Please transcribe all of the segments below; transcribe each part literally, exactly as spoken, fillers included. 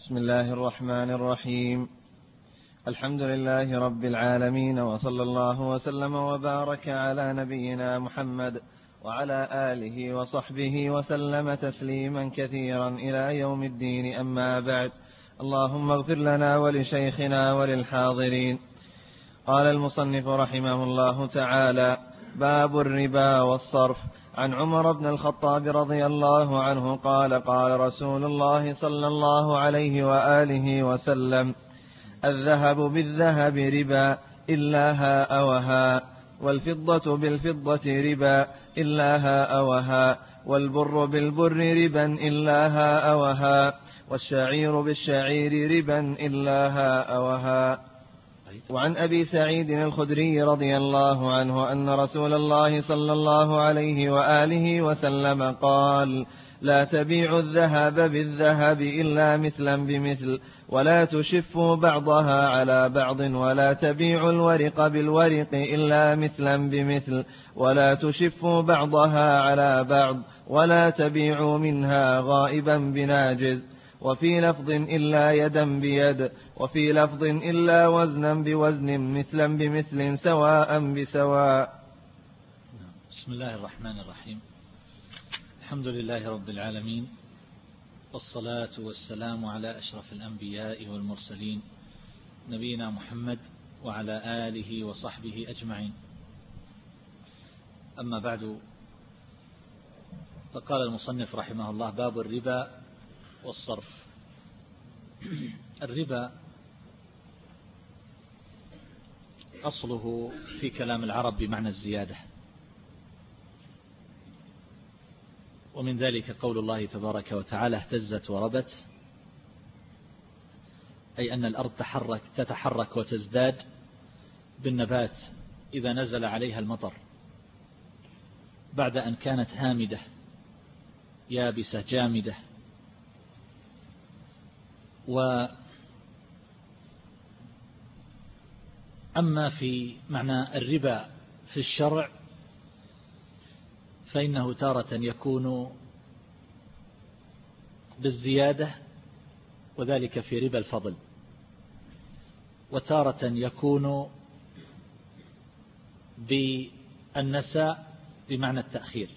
بسم الله الرحمن الرحيم. الحمد لله رب العالمين، وصلى الله وسلم وبارك على نبينا محمد وعلى آله وصحبه وسلم تسليما كثيرا إلى يوم الدين. أما بعد، اللهم اغفر لنا ولشيخنا وللحاضرين. قال المصنف رحمه الله تعالى: باب الربا والصرف. عن عمر بن الخطاب رضي الله عنه قال: قال رسول الله صلى الله عليه وآله وسلم: الذهب بالذهب ربا إلا هاء وهاء، والفضة بالفضة ربا إلا هاء وهاء، والبر بالبر ربا إلا هاء وهاء، والشعير بالشعير ربا إلا هاء وهاء. وعن أبي سعيد الخدري رضي الله عنه أن رسول الله صلى الله عليه وآله وسلم قال: لا تبيعوا الذهب بالذهب إلا مثلا بمثل، ولا تشفوا بعضها على بعض، ولا تبيعوا الورق بالورق إلا مثلا بمثل، ولا تشفوا بعضها على بعض، ولا تبيعوا منها غائبا بناجز، وفي لفظ إلا يدا بيد، وفي لفظ إلا وزنا بوزن، مثلا بمثل، سواء بسواء. بسم الله الرحمن الرحيم. الحمد لله رب العالمين، والصلاة والسلام على أشرف الأنبياء والمرسلين، نبينا محمد وعلى آله وصحبه أجمعين. أما بعد، فقال المصنف رحمه الله: باب الربا والصرف. الربا أصله في كلام العرب بمعنى الزيادة، ومن ذلك قول الله تبارك وتعالى: اهتزت وربت، أي أن الأرض تحرك تتحرك وتزداد بالنبات إذا نزل عليها المطر، بعد أن كانت هامدة يابسة جامدة. وأما في معنى الربا في الشرع فإنه تارة يكون بالزيادة، وذلك في ربا الفضل، وتارة يكون بالنساء بمعنى التأخير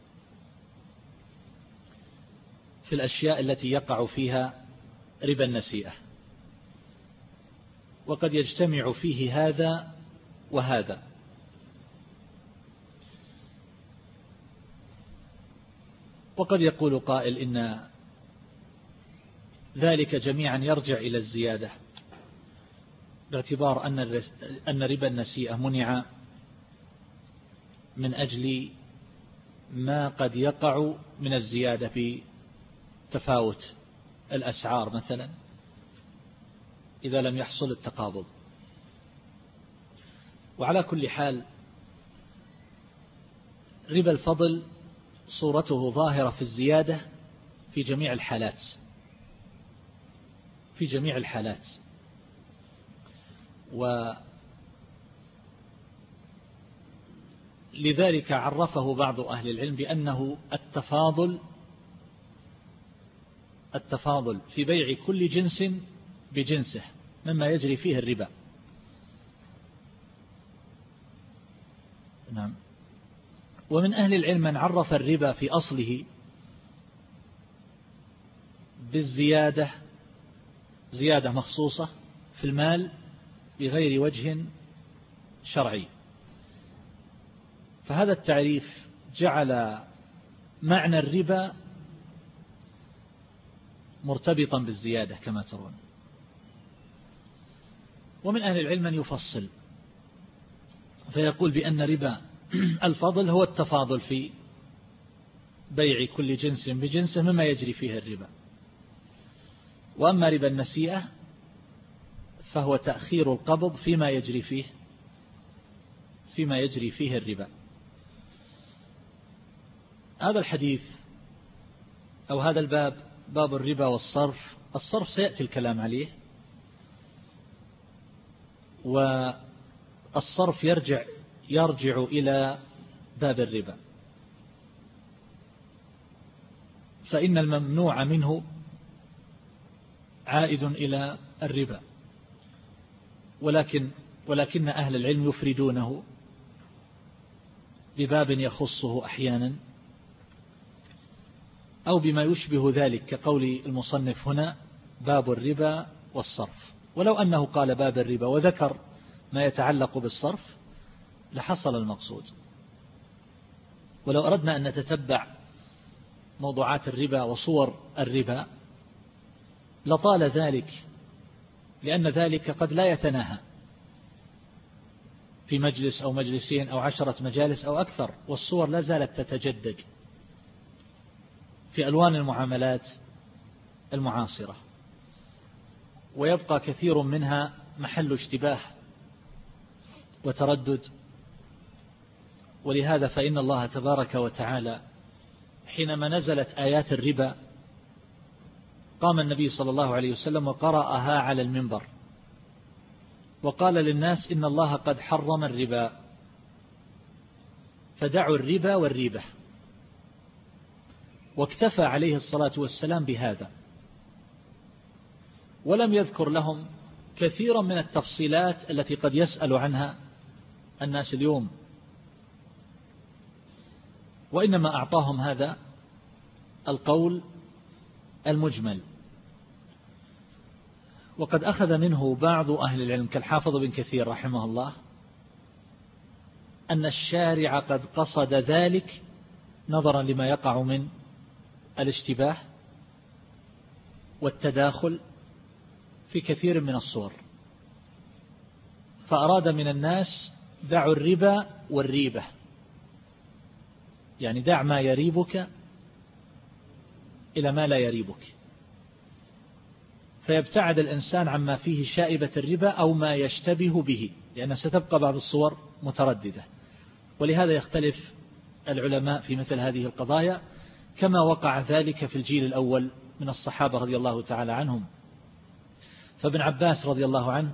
في الأشياء التي يقع فيها ربا النسيئة، وقد يجتمع فيه هذا وهذا. وقد يقول قائل إن ذلك جميعا يرجع إلى الزيادة، باعتبار أن ربا النسيئة منع من أجل ما قد يقع من الزيادة بتفاوت الأسعار مثلا إذا لم يحصل التقابض. وعلى كل حال، ربا الفضل صورته ظاهرة في الزيادة في جميع الحالات في جميع الحالات ولذلك عرفه بعض أهل العلم بأنه التفاضل التفاضل في بيع كل جنس بجنسه مما يجري فيه الربا. نعم. ومن أهل العلم من عرف الربا في أصله بالزيادة، زيادة مخصوصة في المال بغير وجه شرعي، فهذا التعريف جعل معنى الربا مرتبطا بالزيادة كما ترون. ومن أهل العلم من يفصل فيقول بأن ربا الفضل هو التفاضل في بيع كل جنس بجنسه مما يجري فيه الربا. وأما ربا النسيئة فهو تأخير القبض فيما يجري فيه فيما يجري فيه الربا. هذا الحديث أو هذا الباب، باب الربا والصرف، الصرف سيأتي الكلام عليه، والصرف يرجع يرجع إلى باب الربا، فإن الممنوع منه عائد إلى الربا، ولكن ولكن أهل العلم يفردونه بباب يخصه أحيانا أو بما يشبه ذلك، كقول المصنف هنا باب الربا والصرف. ولو أنه قال باب الربا وذكر ما يتعلق بالصرف لحصل المقصود. ولو أردنا أن نتتبع موضوعات الربا وصور الربا لطال ذلك، لأن ذلك قد لا يتناهى في مجلس أو مجلسين أو عشرة مجالس أو أكثر، والصور لا زالت تتجدد في ألوان المعاملات المعاصرة، ويبقى كثير منها محل اشتباه وتردد. ولهذا فإن الله تبارك وتعالى حينما نزلت آيات الربا قام النبي صلى الله عليه وسلم وقرأها على المنبر وقال للناس إن الله قد حرم الربا فدعوا الربا والريبة، واكتفى عليه الصلاة والسلام بهذا، ولم يذكر لهم كثيرا من التفصيلات التي قد يسأل عنها الناس اليوم، وإنما أعطاهم هذا القول المجمل. وقد أخذ منه بعض أهل العلم كالحافظ بن كثير رحمه الله أن الشارع قد قصد ذلك نظرا لما يقع من الاشتباه والتداخل في كثير من الصور، فأراد من الناس دعوا الربا والريبة، يعني دع ما يريبك إلى ما لا يريبك، فيبتعد الإنسان عما فيه شائبة الربا أو ما يشتبه به، لأن ستبقى بعض الصور مترددة. ولهذا يختلف العلماء في مثل هذه القضايا، كما وقع ذلك في الجيل الأول من الصحابة رضي الله تعالى عنهم. فابن عباس رضي الله عنه،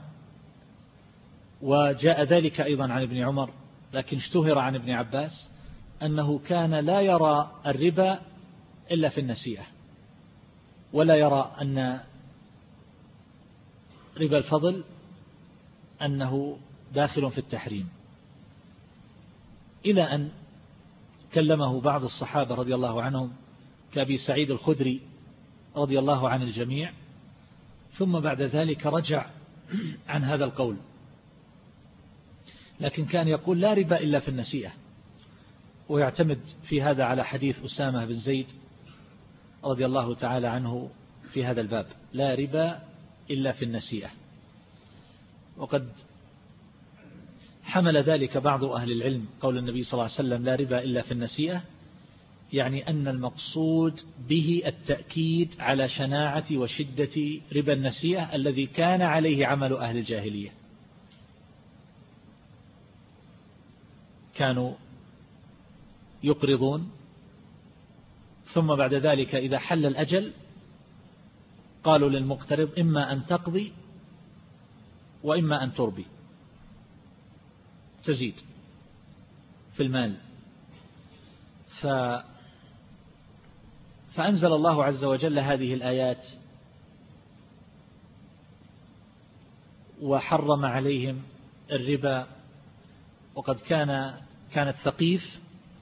وجاء ذلك أيضا عن ابن عمر، لكن اشتهر عن ابن عباس أنه كان لا يرى الربا إلا في النسيئة، ولا يرى أن ربا الفضل أنه داخل في التحريم، إلى أن كلمه بعض الصحابة رضي الله عنهم كأبي سعيد الخدري رضي الله عن الجميع، ثم بعد ذلك رجع عن هذا القول، لكن كان يقول لا ربا إلا في النسيئة، ويعتمد في هذا على حديث أسامة بن زيد رضي الله تعالى عنه في هذا الباب، لا ربا إلا في النسيئة. وقد حمل ذلك بعض أهل العلم قول النبي صلى الله عليه وسلم لا ربا إلا في النسيئة، يعني أن المقصود به التأكيد على شناعة وشدة ربا النسيئة الذي كان عليه عمل أهل الجاهلية، كانوا يقرضون ثم بعد ذلك إذا حل الأجل قالوا للمقترض إما أن تقضي وإما أن تربي، تزيد في المال. ف... فأنزل الله عز وجل هذه الآيات وحرم عليهم الربا. وقد كان كانت ثقيف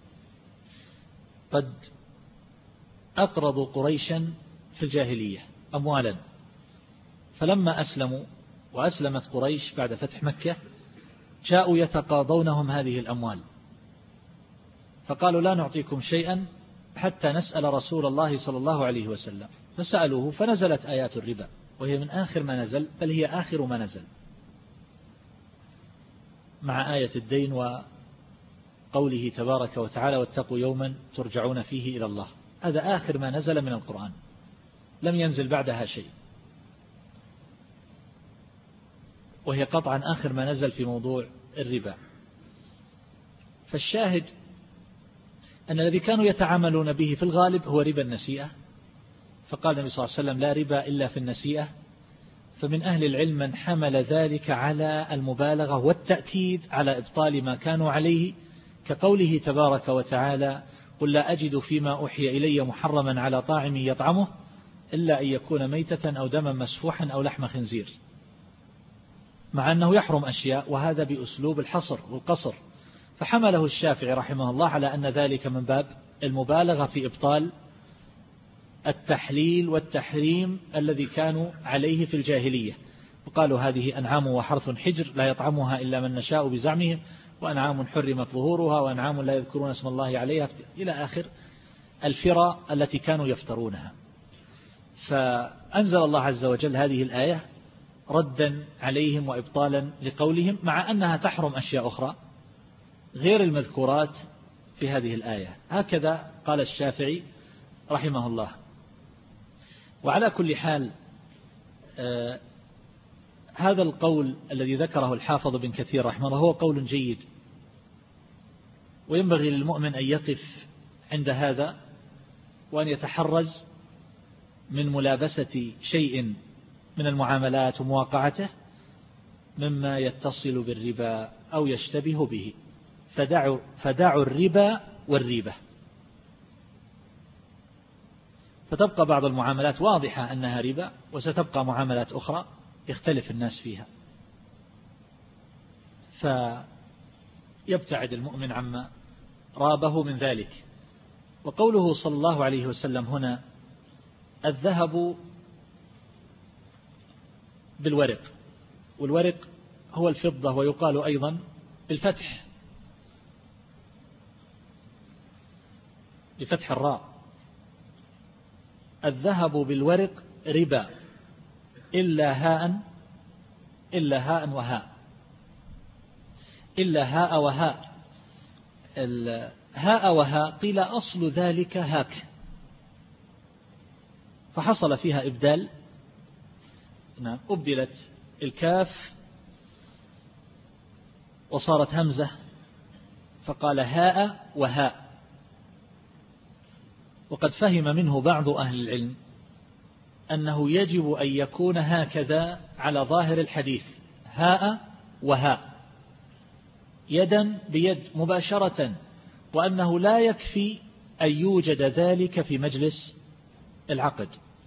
قد أقرضوا قريشا في الجاهلية أموالا، فلما أسلموا وأسلمت قريش بعد فتح مكة جاءوا يتقاضونهم هذه الأموال، فقالوا لا نعطيكم شيئا حتى نسأل رسول الله صلى الله عليه وسلم، فسألوه فنزلت آيات الربا، وهي من آخر ما نزل، بل هي آخر ما نزل مع آية الدين وقوله تبارك وتعالى واتقوا يوما ترجعون فيه إلى الله. هذا آخر ما نزل من القرآن، لم ينزل بعدها شيء، وهي قطعا آخر ما نزل في موضوع الربا. فالشاهد أن الذي كانوا يتعاملون به في الغالب هو ربا النسيئة، فقال النبي صلى الله عليه وسلم لا ربا إلا في النسيئة. فمن أهل العلم من حمل ذلك على المبالغة والتأكيد على إبطال ما كانوا عليه، كقوله تبارك وتعالى قل لا أجد فيما أوحي إلي محرما على طاعم يطعمه إلا أن يكون ميتة أو دما مسفوحا أو لحم خنزير، مع أنه يحرم أشياء، وهذا بأسلوب الحصر والقصر. فحمله الشافعي رحمه الله على أن ذلك من باب المبالغة في إبطال التحليل والتحريم الذي كانوا عليه في الجاهلية، وقالوا هذه أنعام وحرث حجر لا يطعمها إلا من نشاء بزعمهم، وأنعام حرمت ظهورها، وأنعام لا يذكرون اسم الله عليها، إلى آخر الفرى التي كانوا يفترونها. فأنزل الله عز وجل هذه الآية ردا عليهم وإبطالا لقولهم، مع أنها تحرم أشياء أخرى غير المذكورات في هذه الآية. هكذا قال الشافعي رحمه الله. وعلى كل حال آه هذا القول الذي ذكره الحافظ بن كثير رحمه الله هو قول جيد، وينبغي للمؤمن أن يقف عند هذا وأن يتحرز من ملابسة شيء من المعاملات ومواقعته مما يتصل بالربا أو يشتبه به، فدعوا, فدعوا الربا والريبة. فتبقى بعض المعاملات واضحة أنها ربا، وستبقى معاملات أخرى يختلف الناس فيها، فيبتعد المؤمن عما رابه من ذلك. وقوله صلى الله عليه وسلم هنا الذهب بالورق، والورق هو الفضة، ويقال أيضا بالفتح بفتح الراء، الذهب بالورق ربا إلا هاء إلا هاء وهاء إلا هاء وهاء. هاء وهاء قيل أصل ذلك هاك، فحصل فيها إبدال، نعم أبدلت الكاف وصارت همزة فقال هاء وهاء. وقد فهم منه بعض أهل العلم أنه يجب أن يكون هكذا على ظاهر الحديث، هاء وهاء، يدا بيد مباشرة، وأنه لا يكفي أن يوجد ذلك في مجلس العقد.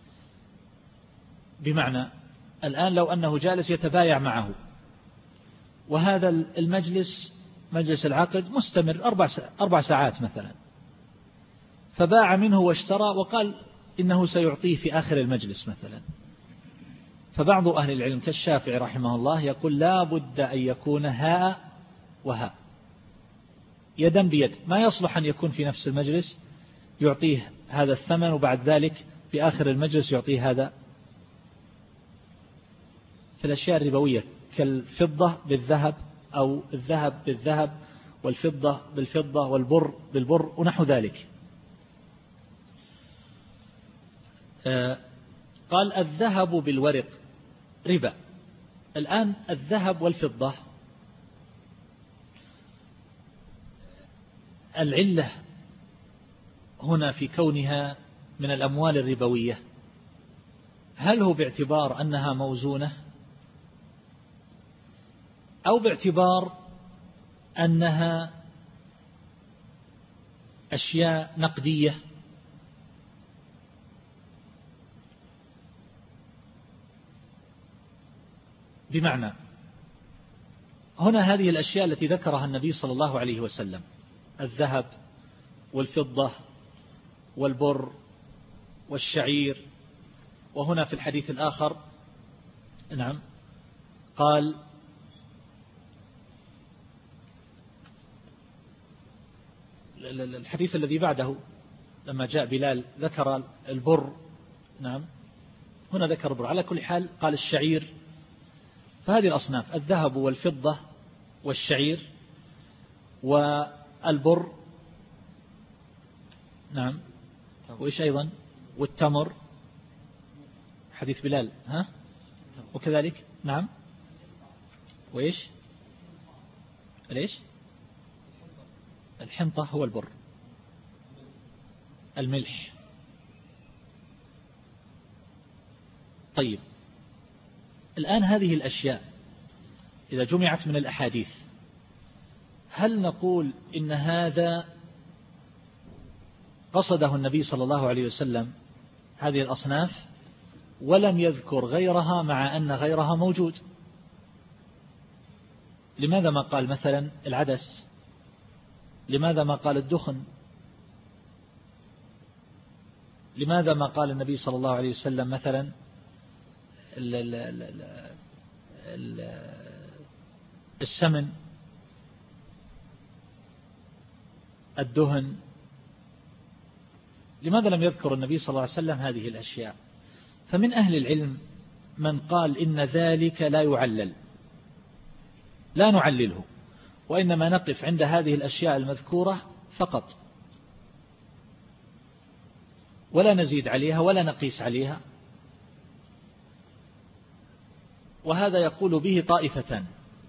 بمعنى الآن لو أنه جالس يتبايع معه، وهذا المجلس مجلس العقد مستمر أربع أربع ساعات مثلا، فباع منه واشترى وقال إنه سيعطيه في آخر المجلس مثلا، فبعض أهل العلم كالشافعي رحمه الله يقول لا بد أن يكون هاء وهاء، يدا بيد، ما يصلح أن يكون في نفس المجلس يعطيه هذا الثمن وبعد ذلك في آخر المجلس يعطيه هذا. في الأشياء الربوية كالفضة بالذهب أو الذهب بالذهب والفضة بالفضة والبر بالبر ونحو ذلك. قال الذهب بالورق ربا. الآن الذهب والفضة العلة هنا في كونها من الأموال الربوية، هل هو باعتبار أنها موزونة أو باعتبار أنها أشياء نقدية؟ بمعنى هنا هذه الأشياء التي ذكرها النبي صلى الله عليه وسلم، الذهب والفضة والبر والشعير، وهنا في الحديث الآخر نعم قال الحديث الذي بعده لما جاء بلال ذكر البر، نعم هنا ذكر البر. على كل حال قال الشعير. فهذه الأصناف الذهب والفضة والشعير والبر، نعم وإيش أيضا والتمر حديث بلال، ها وكذلك نعم وإيش ليش الحنطة هو البر، الملح. طيب الآن هذه الأشياء إذا جمعت من الأحاديث هل نقول إن هذا قصده النبي صلى الله عليه وسلم هذه الأصناف ولم يذكر غيرها مع أن غيرها موجود. لماذا ما قال مثلا العدس؟ لماذا ما قال الدخن؟ لماذا ما قال النبي صلى الله عليه وسلم مثلا ال ال ال ال السمن، الدهن؟ لماذا لم يذكر النبي صلى الله عليه وسلم هذه الأشياء؟ فمن أهل العلم من قال إن ذلك لا يعلل، لا نعلله، وإنما نقف عند هذه الأشياء المذكورة فقط، ولا نزيد عليها ولا نقيس عليها. وهذا يقول به طائفتان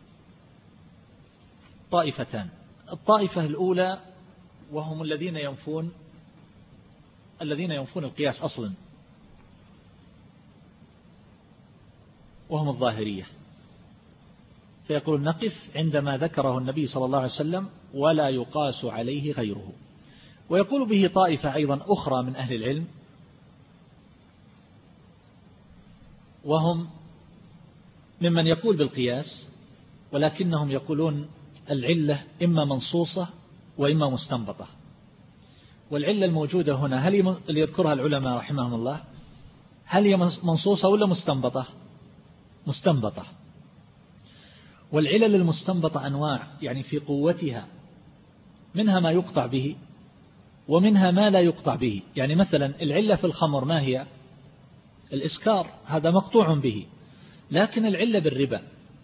طائفتان الطائفة الأولى وهم الذين ينفون الذين ينفون القياس أصلا، وهم الظاهرية، فيقول نقف عندما ذكره النبي صلى الله عليه وسلم ولا يقاس عليه غيره. ويقول به طائفة أيضا أخرى من أهل العلم، وهم ممن يقول بالقياس، ولكنهم يقولون العلة إما منصوصة وإما مستنبطة. والعلة الموجودة هنا هل اللي يذكرها العلماء رحمهم الله هل هي منصوصة ولا مستنبطة؟ مستنبطة. والعلل المستنبطة أنواع، يعني في قوتها، منها ما يقطع به ومنها ما لا يقطع به. يعني مثلا العلة في الخمر ما هي؟ الإسكار، هذا مقطوع به. لكن العلة بالربا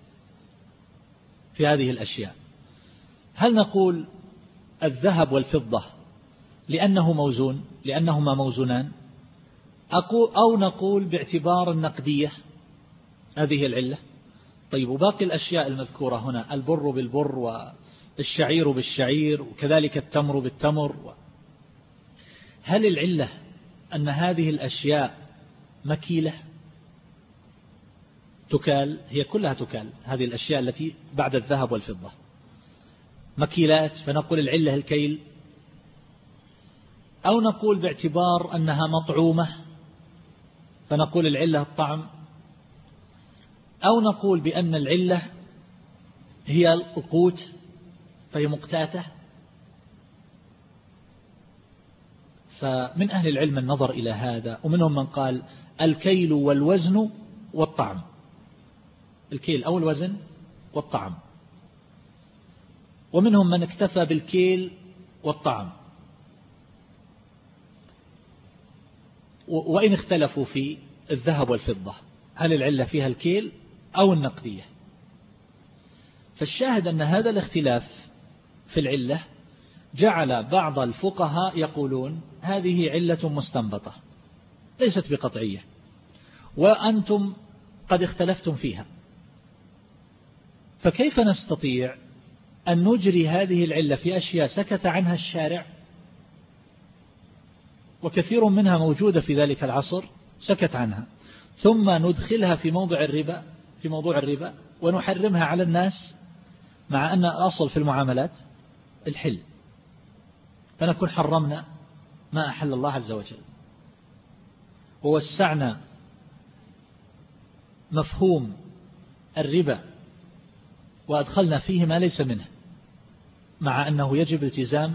في هذه الأشياء، هل نقول الذهب والفضة لأنه موزون لأنهما موزونان، أو نقول باعتبار النقدية هذه العلة؟ طيب، وباقي الأشياء المذكورة هنا، البر بالبر والشعير بالشعير وكذلك التمر بالتمر، هل العلة أن هذه الأشياء مكيلة تكال؟ هي كلها تكال، هذه الأشياء التي بعد الذهب والفضة مكيلات، فنقول العلة الكيل، أو نقول باعتبار أنها مطعومة فنقول العلة الطعم، أو نقول بأن العلة هي القوت فهي مقتاتة. فمن أهل العلم النظر إلى هذا، ومنهم من قال الكيل والوزن والطعم، الكيل أو الوزن والطعم، ومنهم من اكتفى بالكيل والطعم، وإن اختلفوا في الذهب والفضة هل العلة فيها الكيل أو النقدية. فالشاهد أن هذا الاختلاف في العلة جعل بعض الفقهاء يقولون هذه علة مستنبطة ليست بقطعية، وأنتم قد اختلفتم فيها، فكيف نستطيع أن نجري هذه العلة في أشياء سكت عنها الشارع، وكثير منها موجودة في ذلك العصر سكت عنها، ثم ندخلها في موضع الربا في موضوع الربا ونحرمها على الناس، مع أن الأصل في المعاملات الحل، فنكون حرمنا ما أحل الله عز وجل، ووسعنا مفهوم الربا وأدخلنا فيه ما ليس منه، مع أنه يجب التزام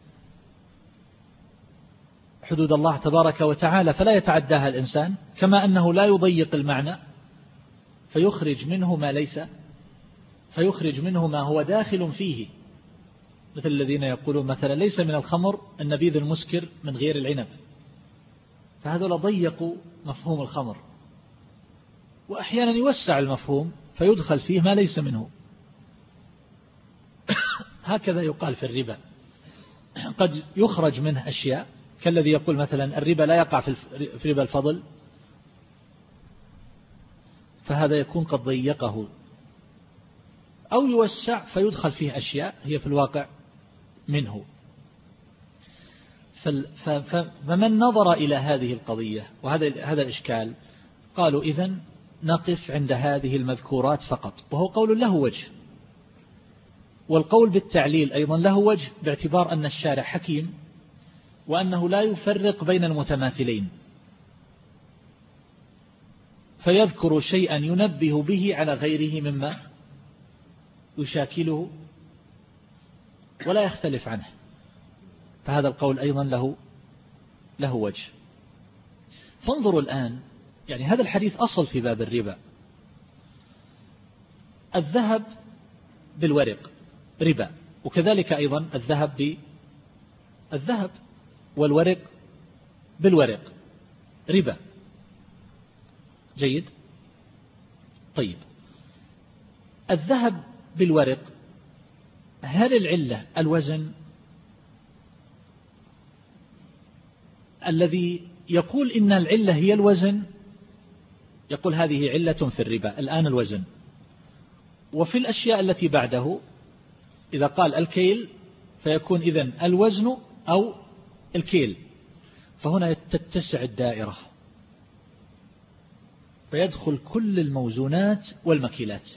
حدود الله تبارك وتعالى فلا يتعداها الإنسان، كما أنه لا يضيق المعنى فيخرج منه ما ليس فيخرج منه ما هو داخل فيه، مثل الذين يقولون مثلا ليس من الخمر النبيذ المسكر من غير العنب، فهذول ضيقوا مفهوم الخمر، وأحيانا يوسع المفهوم فيدخل فيه ما ليس منه. هكذا يقال في الربا، قد يخرج منه أشياء كالذي يقول مثلا الربا لا يقع في ربا الفضل، فهذا يكون قد ضيقه، أو يوسع فيدخل فيه أشياء هي في الواقع منه. فمن نظر إلى هذه القضية وهذا هذا الإشكال قالوا إذن نقف عند هذه المذكورات فقط، وهو قول له وجه، والقول بالتعليل أيضا له وجه، باعتبار أن الشارع حكيم وأنه لا يفرق بين المتماثلين، فيذكر شيئا ينبه به على غيره مما يشاكله ولا يختلف عنه، فهذا القول أيضا له له وجه. فانظروا الآن، يعني هذا الحديث أصل في باب الربا. الذهب بالورق ربا، وكذلك أيضا الذهب بالذهب والورق بالورق ربا. جيد. طيب، الذهب بالورق، هل العلة الوزن؟ الذي يقول إن العلة هي الوزن يقول هذه علة في الربا الآن الوزن. وفي الأشياء التي بعده إذا قال الكيل فيكون إذن الوزن أو الكيل، فهنا تتسع الدائرة فيدخل كل الموزونات والمكيلات.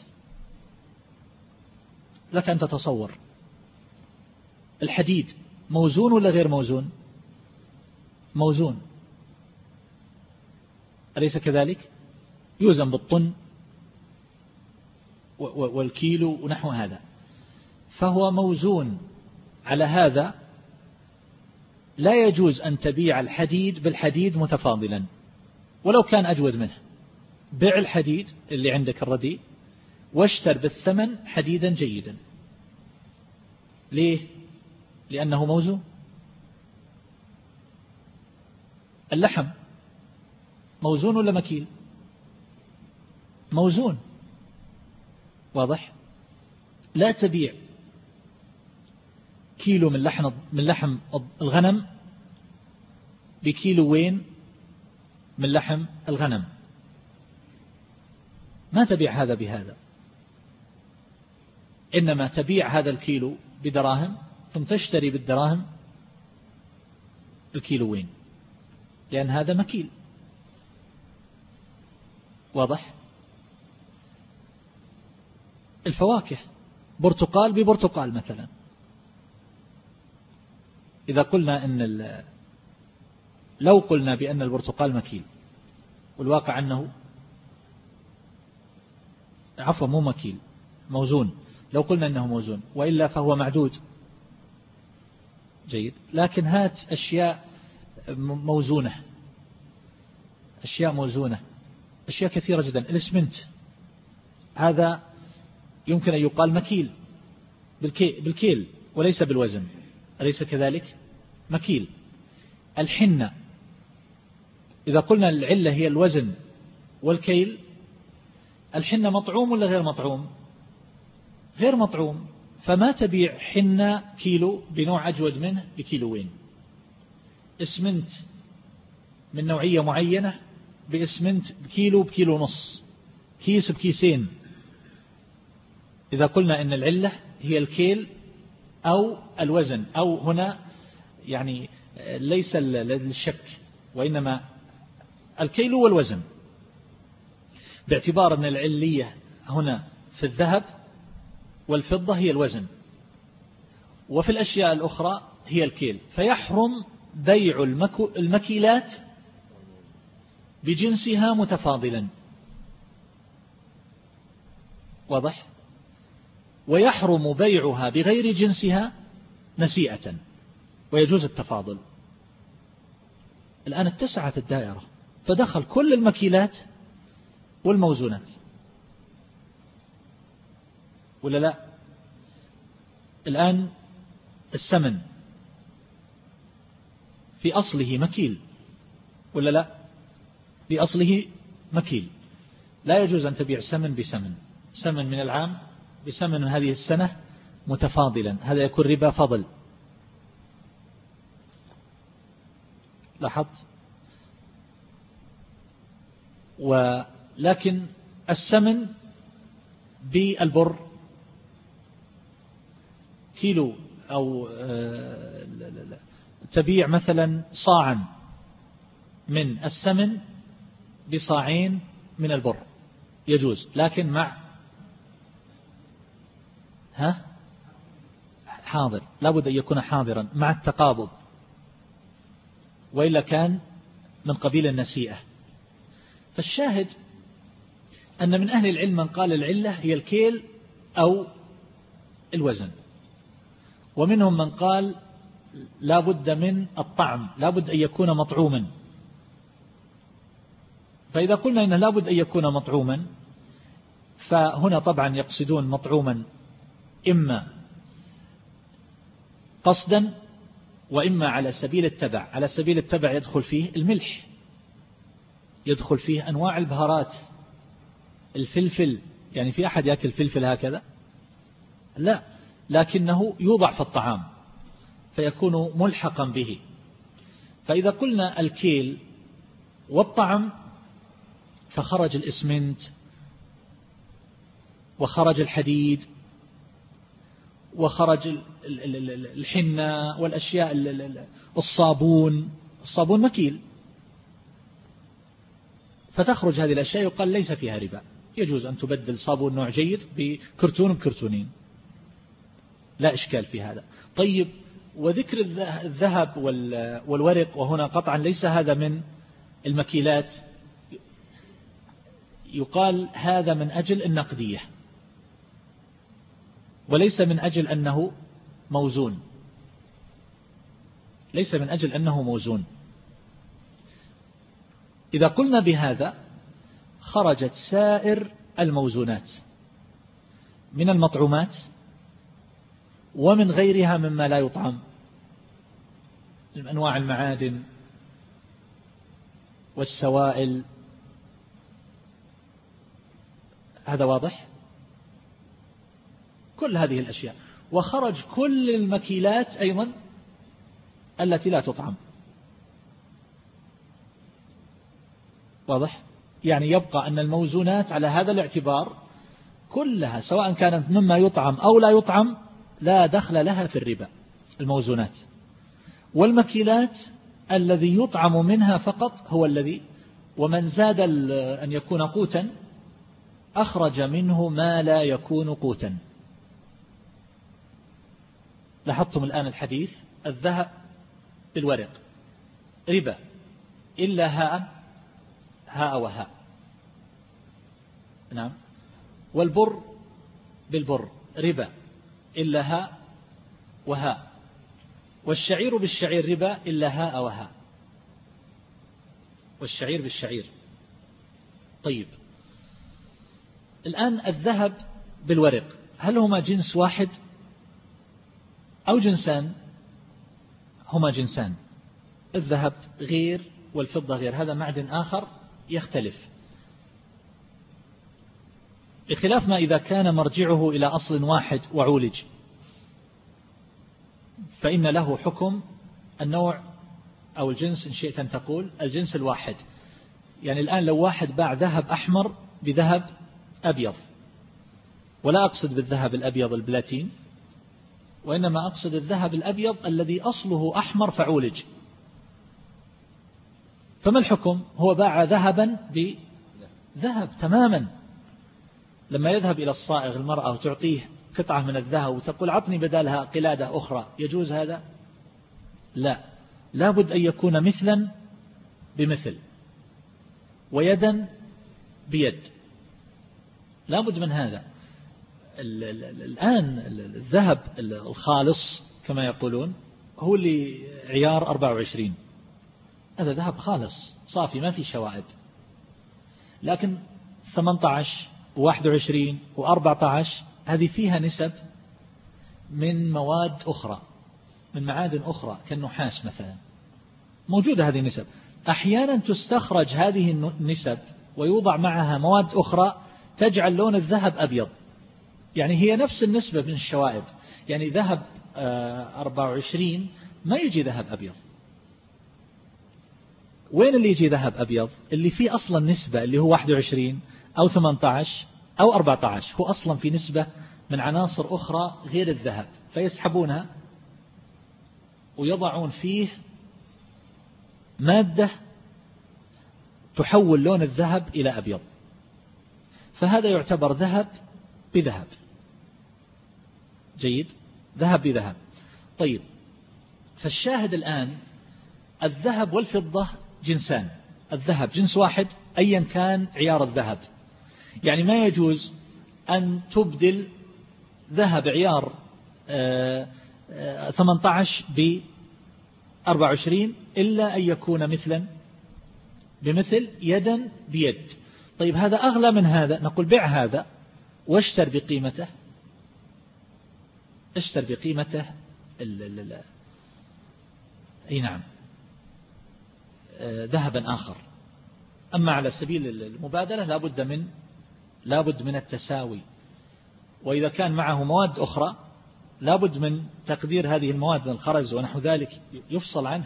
لك أن تتصور الحديد موزون ولا غير موزون؟ موزون، أليس كذلك؟ يوزن بالطن والكيلو ونحو هذا، فهو موزون. على هذا لا يجوز أن تبيع الحديد بالحديد متفاضلا ولو كان أجود منه. بيع الحديد اللي عندك الرديء واشتر بالثمن حديدا جيدا. ليه؟ لأنه موزون. اللحم موزون ولا مكيل؟ موزون، واضح؟ لا تبيع كيلو من لحم من لحم الغنم بكيلوين من لحم الغنم، ما تبيع هذا بهذا، إنما تبيع هذا الكيلو بدراهم ثم تشتري بالدراهم الكيلوين، لأن هذا مكيل. واضح؟ الفواكه برتقال ببرتقال مثلا، إذا قلنا إن لو قلنا بأن البرتقال مكيل والواقع أنه عفوا مو مكيل موزون، لو قلنا أنه موزون وإلا فهو معدود. جيد. لكن هات أشياء موزونة، أشياء موزونة، أشياء كثيرة جدا. الإسمنت هذا يمكن أن يقال مكيل بالكيل وليس بالوزن، أليس كذلك؟ مكيل. الحنة إذا قلنا العلة هي الوزن والكيل، الحنة مطعوم ولا غير مطعوم؟ غير مطعوم، فما تبيع حنة كيلو بنوع أجود منه بكيلوين. اسمنت من نوعية معينة باسمنت بكيلو بكيلو نص، كيس بكيسين. إذا قلنا إن العلة هي الكيل أو الوزن، أو هنا يعني ليس للشك وإنما الكيل والوزن، باعتبار أن العلية هنا في الذهب والفضة هي الوزن، وفي الأشياء الأخرى هي الكيل، فيحرم بيع المكيلات بجنسها متفاضلا. واضح؟ ويحرم بيعها بغير جنسها نسيئة، ويجوز التفاضل. الآن اتسعت الدائرة فدخل كل المكيلات والموزونات، ولا لا؟ الآن السمن في أصله مكيل ولا لا؟ في أصله مكيل، لا يجوز أن تبيع سمن بسمن، سمن من العام بسمن هذه السنة متفاضلا، هذا يكون ربا فضل. لاحظت؟ ولكن السمن بالبر كيلو أو تبيع مثلا صاعا من السمن بصاعين من البر يجوز، لكن مع ها حاضر، لابد أن يكون حاضرا مع التقابض، وإلا كان من قبيل النسيئة. فالشاهد أن من أهل العلم من قال العلة هي الكيل أو الوزن، ومنهم من قال لا بد من الطعم، لا بد أن يكون مطعوما. فإذا قلنا إنه لا بد أن يكون مطعوما، فهنا طبعا يقصدون مطعوما إما قصدا وإما على سبيل التبع. على سبيل التبع يدخل فيه الملح، يدخل فيه أنواع البهارات، الفلفل. يعني في أحد يأكل فلفل هكذا؟ لا، لكنه يوضع في الطعام فيكون ملحقا به. فإذا قلنا الكيل والطعم فخرج الإسمنت وخرج الحديد وخرج الحنة والأشياء، الصابون، الصابون مكيل، فتخرج هذه الأشياء يقال ليس فيها ربا، يجوز أن تبدل صابون نوع جيد بكرتون بكرتونين، لا إشكال في هذا. طيب، وذكر الذهب والورق، وهنا قطعا ليس هذا من المكيلات، يقال هذا من أجل النقدية وليس من أجل أنه موزون، ليس من أجل أنه موزون. إذا قلنا بهذا خرجت سائر الموزونات من المطعومات ومن غيرها مما لا يطعم، من أنواع المعادن والسوائل. هذا واضح؟ كل هذه الأشياء، وخرج كل المكيلات أيضا التي لا تطعم. واضح؟ يعني يبقى أن الموزونات على هذا الاعتبار كلها سواء كانت مما يطعم أو لا يطعم لا دخل لها في الربا، الموزونات. والمكيلات الذي يطعم منها فقط هو الذي، ومن زاد أن يكون قوتا أخرج منه ما لا يكون قوتا. لاحظتم الآن الحديث، الذهب بالورق ربا إلا هاء هاء وهاء، نعم. والبر بالبر ربا إلا هاء وهاء، والشعير بالشعير ربا إلا هاء وهاء، والشعير بالشعير. طيب، الآن الذهب بالورق هل هما جنس واحد أو جنسان؟ هما جنسان، الذهب غير والفضة غير، هذا معدن آخر يختلف، بخلاف ما إذا كان مرجعه إلى أصل واحد وعولج فإن له حكم النوع أو الجنس، إن شئت أن تقول الجنس الواحد. يعني الآن لو واحد باع ذهب أحمر بذهب أبيض، ولا أقصد بالذهب الأبيض البلاتين، وإنما أقصد الذهب الأبيض الذي أصله أحمر فعولج، فما الحكم؟ هو باع ذهبا بذهب تماما. لما يذهب إلى الصائغ المرأة وتعطيه قطعة من الذهب وتقول عطني بدالها قلادة أخرى، يجوز هذا؟ لا، لا بد أن يكون مثلا بمثل ويدا بيد، لا بد من هذا. الآن الذهب الخالص كما يقولون هو اللي عيار أربعة وعشرين، هذا ذهب خالص صافي ما في شوائب. لكن ثمانية عشر وواحد وعشرين وأربعة عشر هذه فيها نسب من مواد أخرى، من معادن أخرى كالنحاس مثلا، موجودة هذه النسب. أحيانا تستخرج هذه النسب ويوضع معها مواد أخرى تجعل لون الذهب أبيض، يعني هي نفس النسبة من الشوائب. يعني ذهب أربعة وعشرين ما يجي ذهب أبيض. وين اللي يجي ذهب أبيض؟ اللي فيه أصلا نسبة اللي هو واحد وعشرين أو ثمانية عشر أو أربعة عشر، هو أصلا في نسبة من عناصر أخرى غير الذهب، فيسحبونها ويضعون فيه مادة تحول لون الذهب إلى أبيض، فهذا يعتبر ذهب بذهب. جيد، ذهب بذهب. طيب، فالشاهد الآن الذهب والفضة جنسان، الذهب جنس واحد أيا كان عيار الذهب، يعني ما يجوز أن تبدل ذهب عيار ثمانية عشر ب أربعة وعشرين إلا أن يكون مثلا بمثل يدا بيد. طيب هذا أغلى من هذا، نقول بيع هذا واشتر بقيمته، اشتر بقيمته ال ال ال اي نعم ذهبا آخر. أما على سبيل المبادلة لابد من لابد من التساوي، وإذا كان معه مواد أخرى لابد من تقدير هذه المواد من الخرز ونحو ذلك يفصل عنه،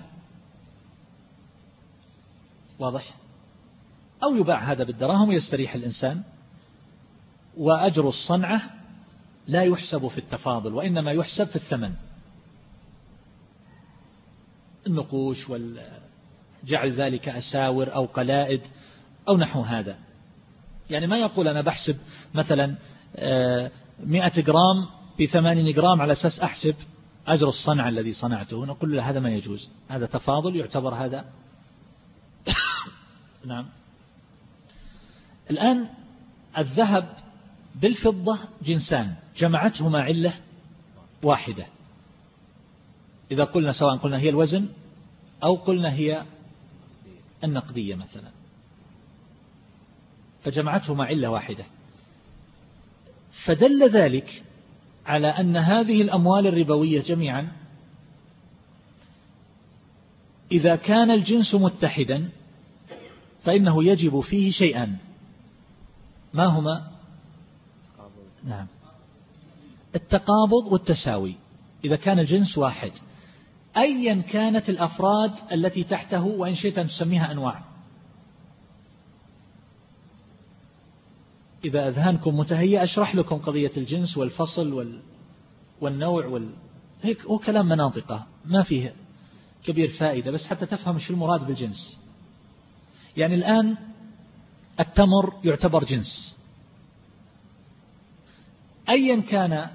واضح؟ أو يباع هذا بالدراهم ويستريح الإنسان، وأجر الصنعة لا يحسب في التفاضل وإنما يحسب في الثمن، النقوش والجعل ذلك أساور أو قلائد أو نحو هذا. يعني ما يقول أنا بحسب مثلا مئة جرام بثمانين جرام على أساس أحسب أجر الصنع الذي صنعته، نقول له هذا ما يجوز، هذا تفاضل يعتبر هذا. نعم. الآن الذهب بالفضة جنسان جمعتهما علة واحدة، إذا قلنا سواء قلنا هي الوزن أو قلنا هي النقدية مثلا، فجمعتهما علة واحدة، فدل ذلك على أن هذه الأموال الربوية جميعا إذا كان الجنس متحدا فإنه يجب فيه شيئان، ما هما؟ نعم، التقابض والتساوي. إذا كان الجنس واحد أيا كانت الأفراد التي تحته، وإن شئت أن تسميها أنواع، إذا أذهانكم متهيئة أشرح لكم قضية الجنس والفصل وال... والنوع وال... هيك هو كلام مناطقة ما فيه كبير فائدة، بس حتى تفهم شو المراد بالجنس. يعني الآن التمر يعتبر جنس، أيا كان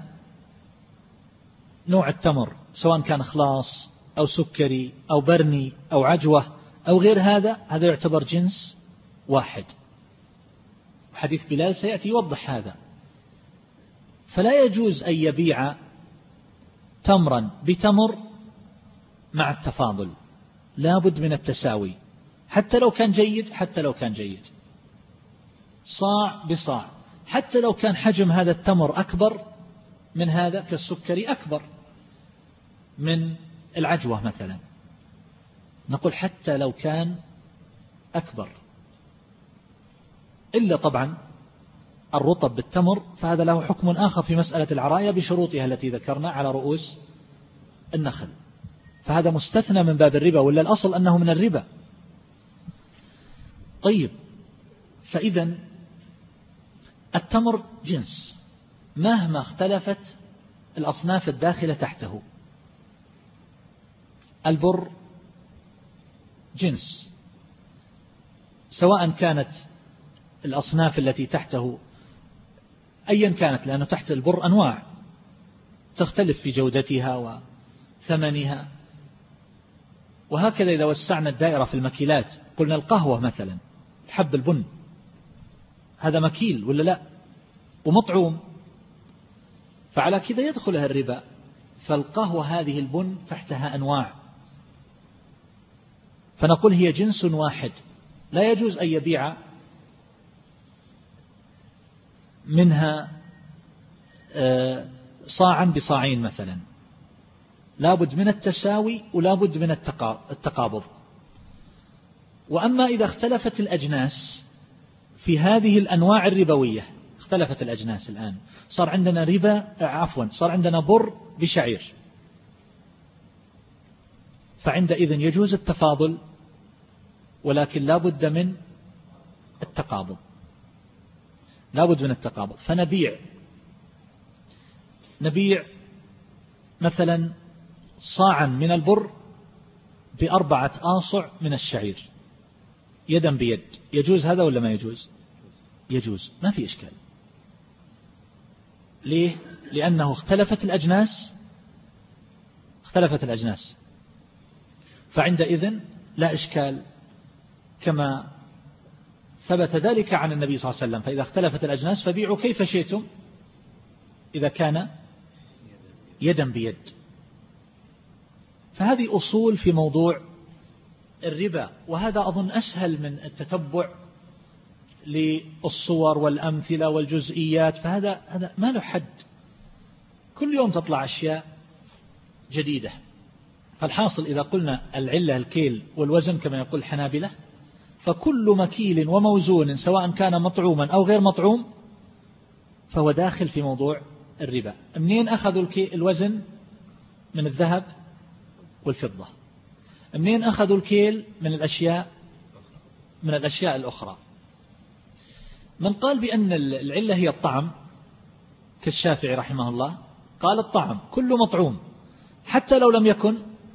نوع التمر سواء كان خلاص أو سكري أو برني أو عجوة أو غير هذا، هذا يعتبر جنس واحد. حديث بلال سيأتي يوضح هذا. فلا يجوز أن يبيع تمرا بتمر مع التفاضل، لابد من التساوي، حتى لو كان جيد حتى لو كان جيد صاع بصاع، حتى لو كان حجم هذا التمر أكبر من هذا، كالسكري أكبر من العجوة مثلا، نقول حتى لو كان أكبر، إلا طبعا الرطب بالتمر فهذا له حكم آخر في مسألة العراية بشروطها التي ذكرنا على رؤوس النخل، فهذا مستثنى من باب الربا، ولا الأصل أنه من الربا. طيب، فإذا التمر جنس مهما اختلفت الأصناف الداخلة تحته. البر جنس سواء كانت الأصناف التي تحته أيا كانت، لأنه تحت البر أنواع تختلف في جودتها وثمنها، وهكذا إذا وسعنا الدائرة في المكيلات قلنا القهوة مثلا حب البن هذا مكيل ولا لا ومطعوم، فعلى كذا يدخلها الربا. فالقهوة هذه البن تحتها أنواع، فنقول هي جنس واحد، لا يجوز أن يبيع منها صاعا بصاعين مثلا، لابد من التساوي ولابد من التقابض. وأما إذا اختلفت الأجناس في هذه الأنواع الربوية، اختلفت الأجناس الآن، صار عندنا ربا عفوا صار عندنا بر بشعير، فعندئذ يجوز التفاضل، ولكن لابد من التقابض، لابد من التقابض. فنبيع نبيع مثلا صاعا من البر بأربعة آصع من الشعير يدا بيد، يجوز هذا ولا ما يجوز؟ يجوز، ما في إشكال. ليه؟ لأنه اختلفت الأجناس اختلفت الأجناس فعندئذ لا إشكال، كما ثبت ذلك عن النبي صلى الله عليه وسلم، فإذا اختلفت الأجناس فبيعوا كيف شئتم إذا كان يدا بيد. فهذه أصول في موضوع الربا، وهذا أظن أسهل من التتبع للصور والأمثلة والجزئيات، فهذا هذا ما له حد، كل يوم تطلع أشياء جديدة. فالحاصل إذا قلنا العلة الكيل والوزن كما يقول الحنابلة، فكل مكيل وموزون سواء كان مطعوما أو غير مطعوم فهو داخل في موضوع الربا. منين أخذوا الوزن؟ من الذهب والفضة. منين أخذوا الكيل؟ من الأشياء من الأشياء الأخرى. من قال بأن العلة هي الطعم كالشافعي رحمه الله، قال الطعم كل مطعوم حتى لو لم يكن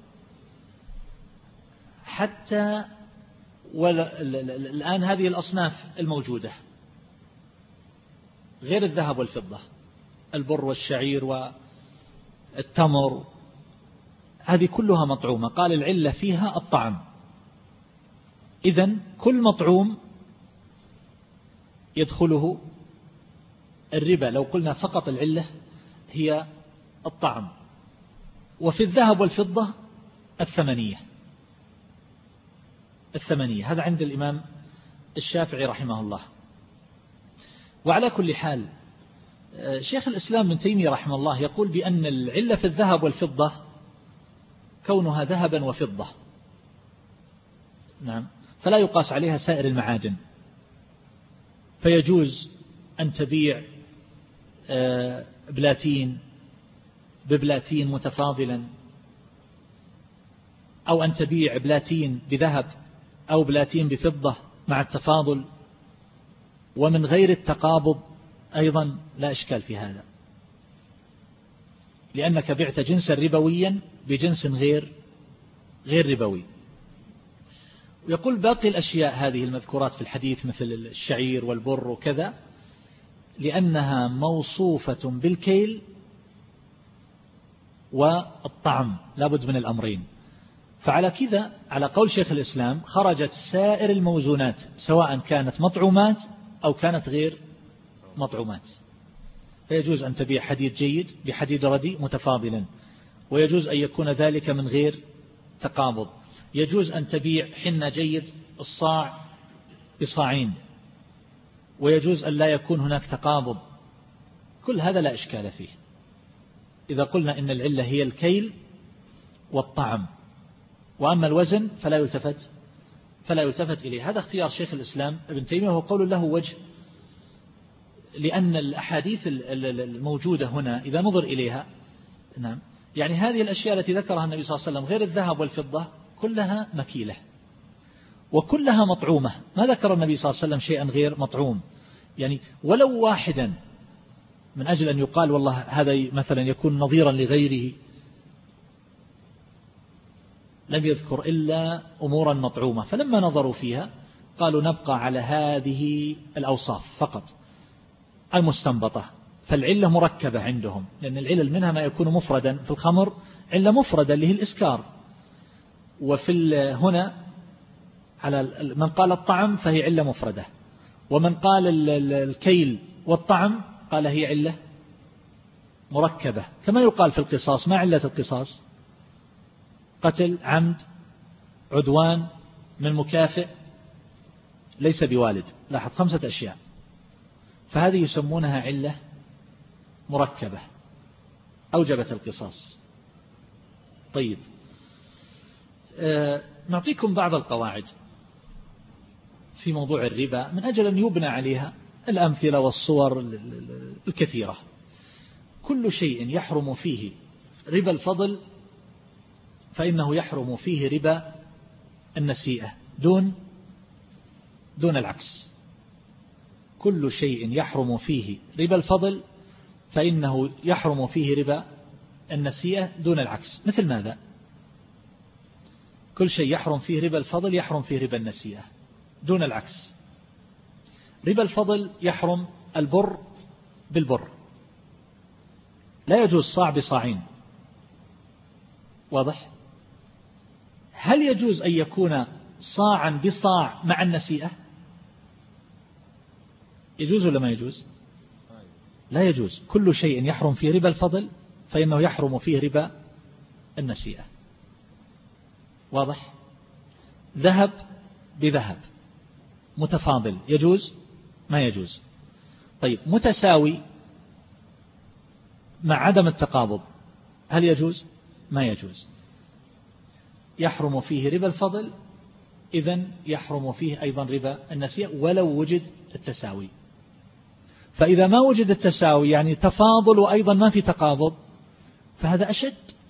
حتى الآن هذه الأصناف الموجودة غير الذهب والفضة، البر والشعير والتمر، هذه كلها مطعومة، قال العلة فيها الطعم. إذن كل مطعوم يدخله الربا لو قلنا فقط العلة هي الطعم. وفي الذهب والفضة الثمنية الثمنية هذا عند الإمام الشافعي رحمه الله. وعلى كل حال شيخ الإسلام ابن تيمية رحمه الله يقول بأن العلة في الذهب والفضة كونها ذهبا وفضة، نعم، فلا يقاس عليها سائر المعادن، فيجوز أن تبيع بلاتين ببلاتين متفاضلا، أو أن تبيع بلاتين بذهب أو بلاتين بفضة مع التفاضل، ومن غير التقابض أيضا لا إشكال في هذا، لأنك بعت جنسا ربويا بجنس غير غير ربوي. ويقول باقي الأشياء هذه المذكورات في الحديث مثل الشعير والبر وكذا لأنها موصوفة بالكيل والطعم، لابد من الأمرين. فعلى كذا على قول شيخ الإسلام خرجت سائر الموزونات سواء كانت مطعومات أو كانت غير مطعومات. فيجوز أن تبيع حديد جيد بحديد ردي متفاضلا، ويجوز أن يكون ذلك من غير تقابض. يجوز أن تبيع حنة جيد الصاع بصاعين، ويجوز أن لا يكون هناك تقابض. كل هذا لا إشكال فيه إذا قلنا إن العلة هي الكيل والطعم، وأما الوزن فلا يلتفت فلا يلتفت إليه. هذا اختيار شيخ الإسلام ابن تيمية، وهو قول له وجه، لأن الأحاديث الموجودة هنا إذا نظر إليها، نعم، يعني هذه الأشياء التي ذكرها النبي صلى الله عليه وسلم غير الذهب والفضة كلها مكيلة وكلها مطعومة، ما ذكر النبي صلى الله عليه وسلم شيئا غير مطعوم، يعني ولو واحدا من أجل أن يقال والله هذا مثلا يكون نظيرا لغيره، لم يذكر إلا أمورا مطعومة. فلما نظروا فيها قالوا نبقى على هذه الأوصاف فقط المستنبطة. فالعلة مركبة عندهم، لأن العلل منها ما يكون مفردا، في الخمر علة مفردة اللي هي الإسكار، وفي هنا على من قال الطعم فهي علة مفردة، ومن قال الكيل والطعم قال هي علة مركبة. كما يقال في القصاص، ما علة القصاص؟ قتل عمد، عدوان، من مكافئ، ليس بوالد. لاحظ خمسة أشياء، فهذه يسمونها علة مركبة أوجبت القصاص. طيب، أه نعطيكم بعض القواعد في موضوع الربا من أجل أن يبنى عليها الأمثلة والصور الكثيرة. كل شيء يحرم فيه ربا الفضل فإنه يحرم فيه ربا النسيئة دون دون العكس. كل شيء يحرم فيه ربا الفضل فإنه يحرم فيه ربا النسيئة دون العكس. مثل ماذا؟ كل شيء يحرم فيه ربا الفضل يحرم فيه ربا النسيئة دون العكس. ربا الفضل يحرم البر بالبر، لا يجوز صاع بصاعين، واضح؟ هل يجوز أن يكون صاعا بصاع مع النسيئة؟ يجوز ولا ما يجوز؟ لا يجوز. كل شيء يحرم فيه ربا الفضل فإنه يحرم فيه ربا النسيئة. واضح؟ ذهب بذهب متفاضل يجوز ما يجوز؟ طيب متساوي مع عدم التقابض هل يجوز ما يجوز؟ يحرم فيه ربا الفضل، إذن يحرم فيه أيضا ربا النسيئة ولو وجد التساوي. فإذا ما وجد التساوي يعني تفاضل وأيضا ما في تقابض فهذا أشد.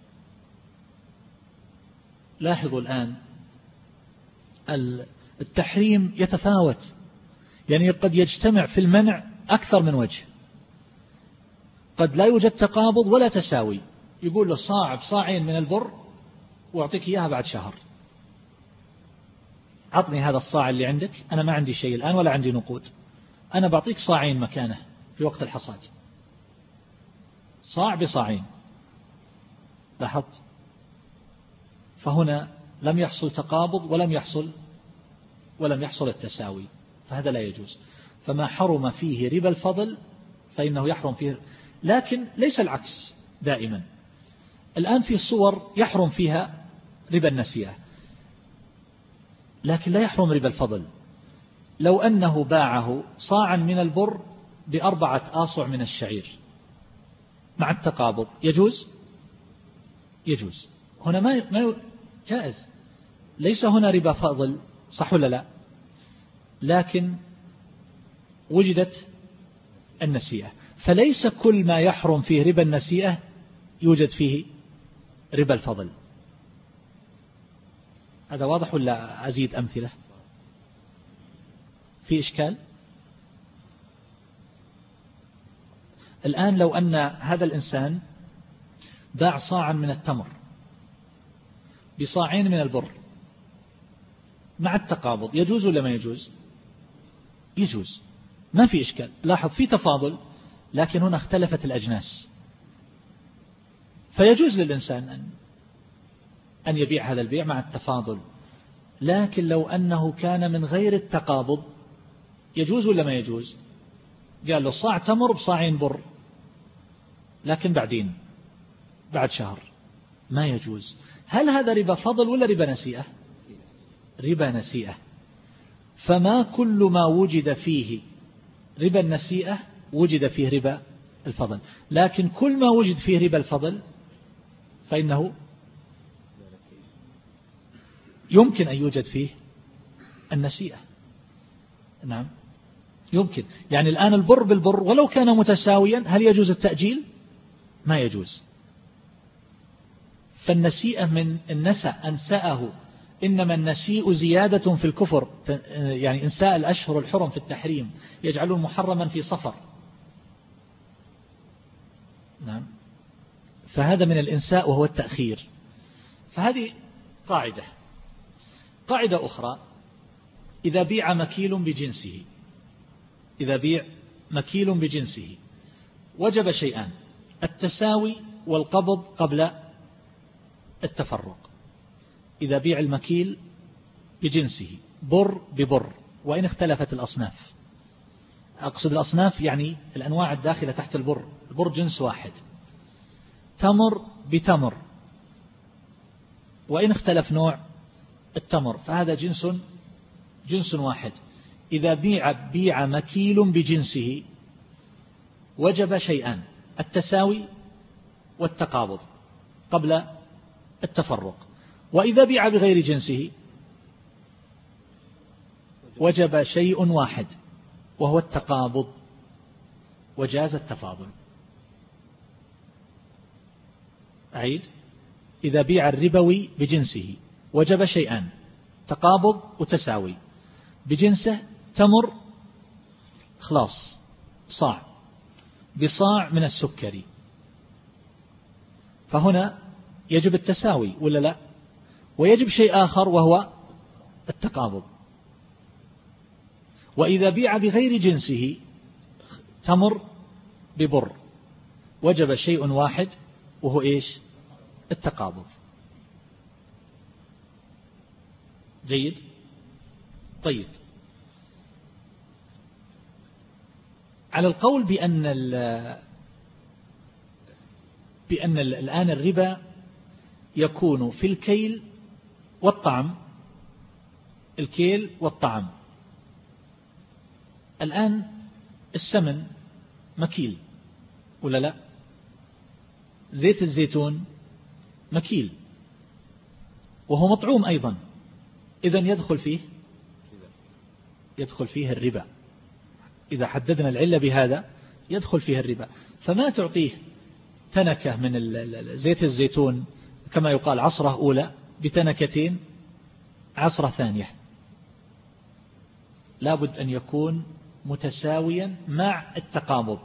لاحظوا الآن التحريم يتفاوت، يعني قد يجتمع في المنع أكثر من وجه. قد لا يوجد تقابض ولا تساوي، يقول له صاع بصاعين من البر وأعطيك إياها بعد شهر، عطني هذا الصاع اللي عندك، أنا ما عندي شيء الآن ولا عندي نقود، أنا بعطيك صاعين مكانه في وقت الحصاد، صاع بصاعين. لاحظت؟ فهنا لم يحصل تقابض ولم يحصل ولم يحصل التساوي، فهذا لا يجوز. فما حرم فيه ربا الفضل فإنه يحرم فيه، لكن ليس العكس دائما. الآن في صور يحرم فيها ربا النسيئة لكن لا يحرم ربا الفضل. لو أنه باعه صاعا من البر بأربعة آصع من الشعير مع التقابض يجوز؟ يجوز. هنا ما ما جائز، ليس هنا ربا فضل، صح ولا لا؟ لكن وجدت النسيئة، فليس كل ما يحرم فيه ربا النسيئة يوجد فيه ربا الفضل. هذا واضح ولا أزيد أمثلة؟ في إشكال؟ الآن لو أن هذا الإنسان باع صاعا من التمر بصاعين من البر مع التقابض يجوز ولا ما يجوز؟ يجوز، ما في إشكال. لاحظ في تفاضل لكن هنا اختلفت الأجناس، فيجوز للإنسان أن أن يبيع هذا البيع مع التفاضل. لكن لو أنه كان من غير التقابض يجوز ولا ما يجوز؟ قال له صاع تمر بصاعين بر لكن بعدين بعد شهر، ما يجوز. هل هذا ربا فضل ولا ربا نسيئة؟ ربا نسيئة. فما كل ما وجد فيه ربا النسيئة وجد فيه ربا الفضل، لكن كل ما وجد فيه ربا الفضل فإنه يمكن أن يوجد فيه النسيئة. نعم يمكن. يعني الآن البر بالبر ولو كان متساويا هل يجوز التأجيل؟ ما يجوز. فالنسيئة من النسأ أنسأه، إنما النسيء زيادة في الكفر، يعني إنساء الأشهر الحرم في التحريم يجعلون محرما في صفر. نعم. فهذا من الإنساء وهو التأخير. فهذه قاعدة. قاعدة أخرى: إذا بيع مكيل بجنسه، إذا بيع مكيل بجنسه وجب شيئان: التساوي والقبض قبل التفرق. إذا بيع المكيل بجنسه بر ببر وإن اختلفت الأصناف، أقصد الأصناف يعني الأنواع الداخلة تحت البر، البر جنس واحد، تمر بتمر وإن اختلف نوع التمر فهذا جنس جنس واحد. إذا بيع بيع مكيل بجنسه وجب شيئان: التساوي والتقابض قبل التفرق. وإذا بيع بغير جنسه وجب شيء واحد وهو التقابض وجاز التفاضل. أعيد: إذا بيع الربوي بجنسه وجب شيئان: تقابض وتساوي. بجنسه تمر خلاص صاع بصاع من السكري، فهنا يجب التساوي ولا لا؟ ويجب شيء آخر وهو التقابض. وإذا بيع بغير جنسه تمر ببر وجب شيء واحد وهو إيش؟ التقابض. جيد. طيب، على القول بأن بأن الآن الربا يكون في الكيل والطعم، الكيل والطعم. الآن السمن مكيل ولا لا؟ زيت الزيتون مكيل وهو مطعوم أيضا، إذن يدخل فيه يدخل فيه الربا. إذا حددنا العلة بهذا يدخل فيه الربا. فما تعطيه تنكة من زيت الزيتون كما يقال عصرة أولى بتنكتين عصرة ثانية، لابد أن يكون متساويا مع التقابض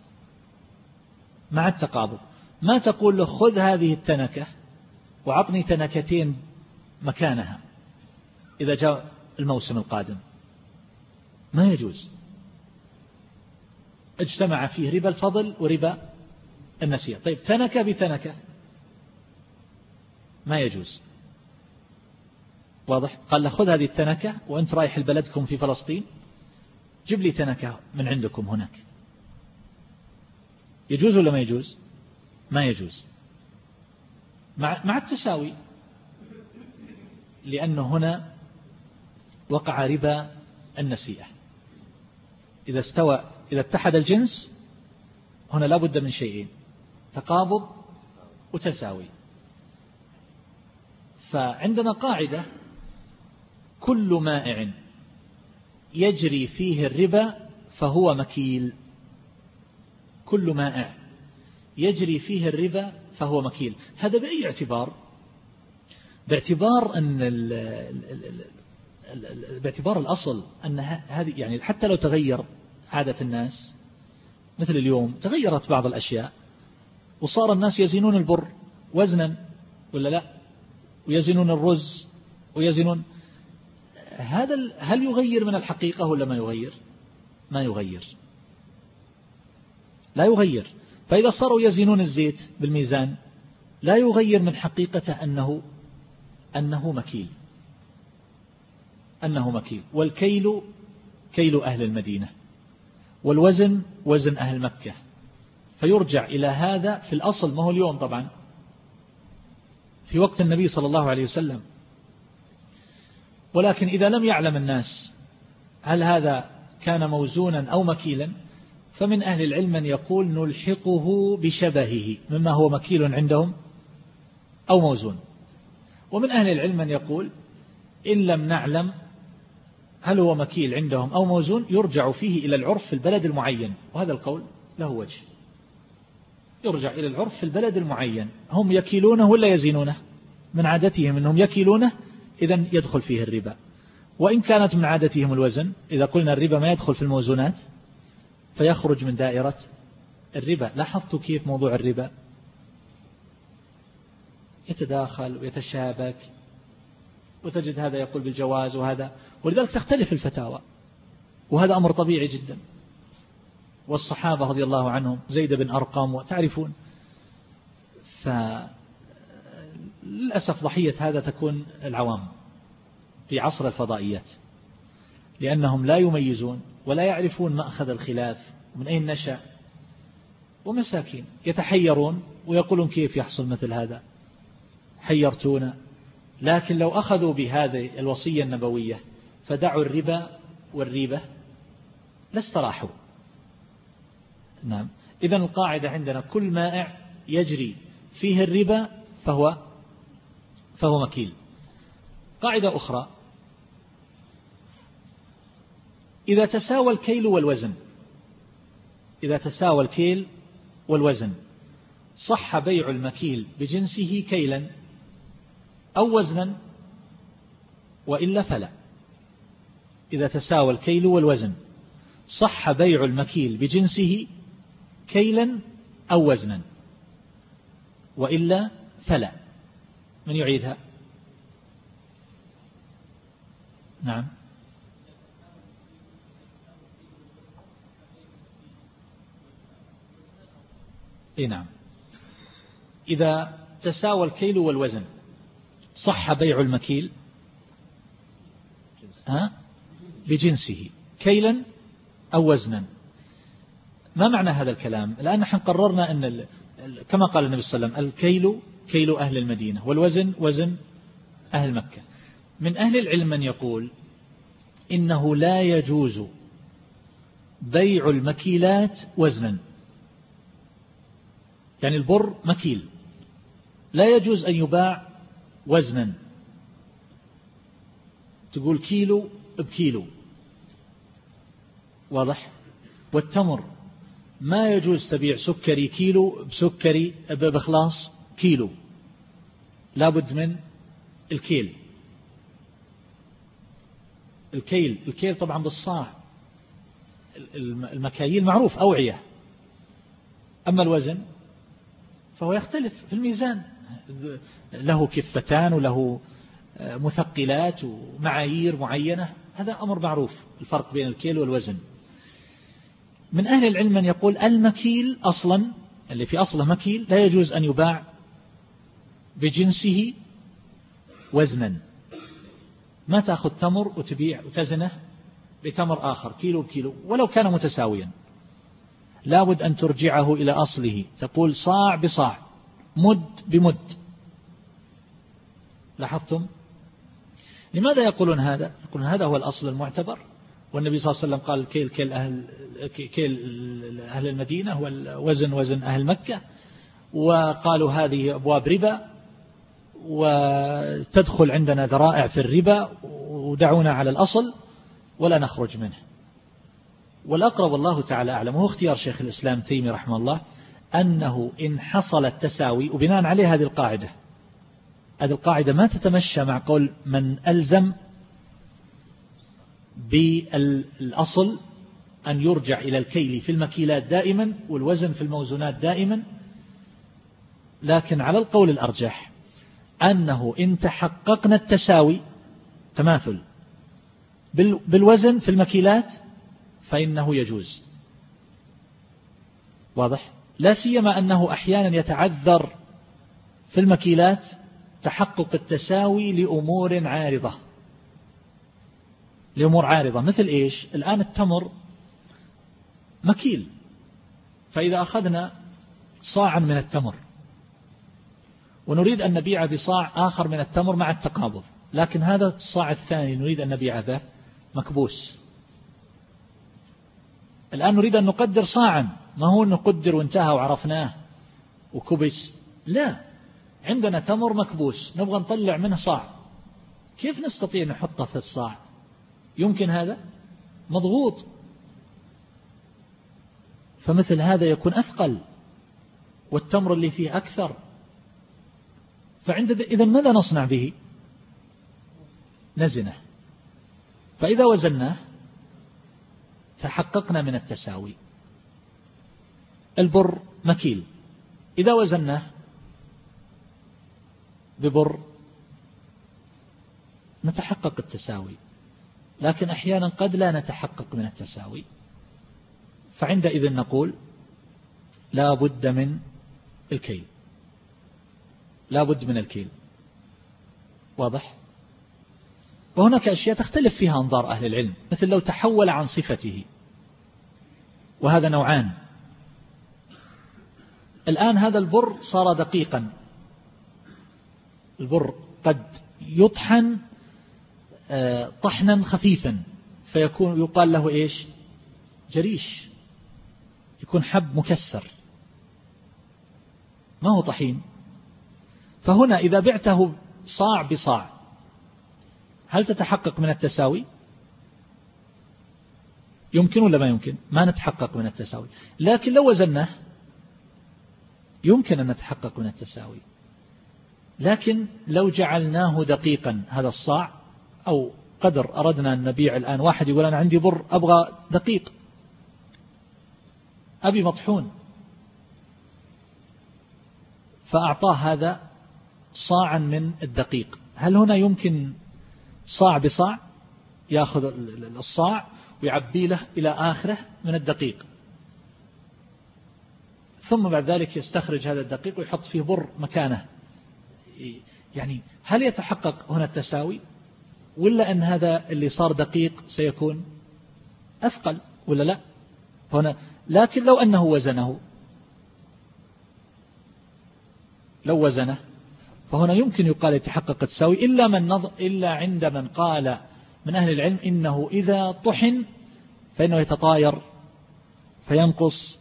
مع التقابض. ما تقول له خذ هذه التنكة وعطني تنكتين مكانها إذا جاء الموسم القادم، ما يجوز. اجتمع فيه ربا الفضل وربا النسيئة. طيب تنكة بتنكة ما يجوز، واضح؟ قال له خذ هذه التنكة وأنت رايح لبلدكم في فلسطين جيب لي تنكة من عندكم هناك، يجوز ولا ما يجوز؟ ما يجوز مع مع التساوي، لأنه هنا وقع ربا النسيئة. إذا استوى إذا اتحد الجنس هنا لا بد من شيئين، تقابض وتساوي. فعندنا قاعدة: كل مائع يجري فيه الربا فهو مكيل. كل مائع يجري فيه الربا فهو مكيل. هذا بأي اعتبار؟ باعتبار أن ال ال ال ال باعتبار الأصل أن هذه يعني حتى لو تغير عادة الناس، مثل اليوم تغيرت بعض الأشياء وصار الناس يزنون البر وزنا ولا لا، ويزنون الرز ويزنون هذا، هل يغير من الحقيقة ولا ما يغير؟ ما يغير، لا يغير. فإذا صاروا يزنون الزيت بالميزان لا يغير من حقيقته أنه أنه مكيل أنه مكيل. والكيل كيل أهل المدينة والوزن وزن أهل مكة، فيرجع إلى هذا في الأصل. ما هو اليوم طبعا في وقت النبي صلى الله عليه وسلم، ولكن إذا لم يعلم الناس هل هذا كان موزونا أو مكيلا، فمن أهل العلم من يقول نلحقه بشبهه مما هو مكيل عندهم أو موزون. ومن أهل العلم من يقول إن لم نعلم هل هو مكيل عندهم أو موزون يرجع فيه إلى العرف في البلد المعين، وهذا القول له وجه. يرجع إلى العرف في البلد المعين، هم يكيلونه ولا يزينونه؟ من عادتهم أنهم يكيلونه، إذن يدخل فيه الربا. وإن كانت من عادتهم الوزن، إذا قلنا الربا ما يدخل في الموزونات فيخرج من دائرة الربا. لاحظتوا كيف موضوع الربا يتداخل ويتشابك، وتجد هذا يقول بالجواز وهذا، ولذلك تختلف الفتاوى، وهذا أمر طبيعي جدا. والصحابة رضي الله عنهم زيد بن أرقم وتعرفون، فللأسف ضحية هذا تكون العوام في عصر الفضائيات، لأنهم لا يميزون ولا يعرفون مأخذ الخلاف من أين نشأ، ومساكين يتحيرون ويقولون كيف يحصل مثل هذا، حيرتونا. لكن لو أخذوا بهذه الوصية النبوية فدعوا الربا والريبة لاستراحوا. نعم. إذن القاعدة عندنا كل مائع يجري فيه الربا فهو فهو مكيل. قاعدة أخرى: إذا تساوى الكيل والوزن إذا تساوى الكيل والوزن صح بيع المكيل بجنسه كيلا أو وزنا، وإلا فلا. إذا تساوى الكيل والوزن صح بيع المكيل بجنسه كيلا أو وزنا، وإلا فلا. من يعيدها؟ نعم. إيه نعم. إذا تساوى الكيل والوزن صح بيع المكيل ها بجنسه كيلا أو وزنا. ما معنى هذا الكلام؟ الآن نحن قررنا أن كما قال النبي صلى الله عليه وسلم الكيل كيل أهل المدينة والوزن وزن أهل مكة. من أهل العلم من يقول إنه لا يجوز بيع المكيلات وزنا، يعني البر مكيل لا يجوز أن يباع وزنا، تقول كيلو بكيلو، واضح؟ والتمر ما يجوز تبيع سكري كيلو بسكري بخلاص كيلو، لابد من الكيل. الكيل الكيل طبعا بالصاع، المكاييل معروف أوعية، أما الوزن فهو يختلف في الميزان، له كفتان وله مثقلات ومعايير معينة، هذا أمر معروف الفرق بين الكيل والوزن. من أهل العلم من يقول المكيل أصلا اللي في أصله مكيل لا يجوز أن يباع بجنسه وزنا، ما تأخذ تمر وتبيع وتزنه بتمر آخر كيلو بكيلو ولو كان متساويا، لابد أن ترجعه إلى أصله، تقول صاع بصاع مد بمد. لاحظتم؟ لماذا يقولون هذا؟ يقولون هذا هو الأصل المعتبر، والنبي صلى الله عليه وسلم قال كيل كيل أهل, كيل أهل المدينة والوزن وزن أهل مكة، وقالوا هذه أبواب ربا وتدخل عندنا ذرائع في الربا ودعونا على الأصل ولا نخرج منه. والأقرب والله تعالى أعلم وهو اختيار شيخ الإسلام تيمي رحمه الله أنه إن حصل التساوي، وبناء عليه هذه القاعدة هذه القاعدة ما تتمشى مع قول من ألزم بالأصل أن يرجع إلى الكيل في المكيلات دائما والوزن في الموزونات دائما، لكن على القول الأرجح أنه إن تحققنا التساوي تماثل بالوزن في المكيلات فإنه يجوز، واضح؟ لا سيما أنه أحيانا يتعذر في المكيلات تحقق التساوي لأمور عارضة لأمور عارضة مثل إيش؟ الآن التمر مكيل، فإذا أخذنا صاعا من التمر ونريد أن نبيع بصاع آخر من التمر مع التقابض، لكن هذا الصاع الثاني نريد أن نبيع به مكبوس، الآن نريد أن نقدر صاعا، ما هو نقدر وانتهى وعرفناه وكبس، لا، عندنا تمر مكبوس نبغى نطلع منه صاع، كيف نستطيع نحطه في الصاع؟ يمكن هذا؟ مضغوط، فمثل هذا يكون أثقل والتمر اللي فيه أكثر، فعند إذن ماذا نصنع به؟ نزنه، فإذا وزناه تحققنا من التساوي. البر مكيل، إذا وزناه ببر نتحقق التساوي، لكن أحيانا قد لا نتحقق من التساوي، فعندئذ نقول لا بد من الكيل، لا بد من الكيل، واضح؟ وهناك أشياء تختلف فيها أنظار أهل العلم، مثل لو تحول عن صفته، وهذا نوعان. الآن هذا البر صار دقيقا، البر قد يطحن طحنا خفيفا فيكون يقال له إيش؟ جريش، يكون حب مكسر ما هو طحين. فهنا إذا بعته صاع بصاع هل تتحقق من التساوي؟ يمكن ولا ما يمكن؟ ما نتحقق من التساوي، لكن لو وزناه يمكن أن نتحقق من التساوي. لكن لو جعلناه دقيقا هذا الصاع، أو قدر أردنا أن نبيع الآن، واحد يقول أنا عندي بر أبغى دقيق، أبي مطحون، فأعطاه هذا صاعا من الدقيق، هل هنا يمكن صاع بصاع يأخذ الصاع ويعبي له إلى آخره من الدقيق، ثم بعد ذلك يستخرج هذا الدقيق ويحط فيه بر مكانه؟ يعني هل يتحقق هنا التساوي، ولا أن هذا اللي صار دقيق سيكون أثقل ولا لا؟ هنا لكن لو أنه وزنه لو وزنه فهنا يمكن يقال يتحقق التساوي، إلا من نظر إلا عند من قال من أهل العلم إنه إذا طحن فإنه يتطاير فينقص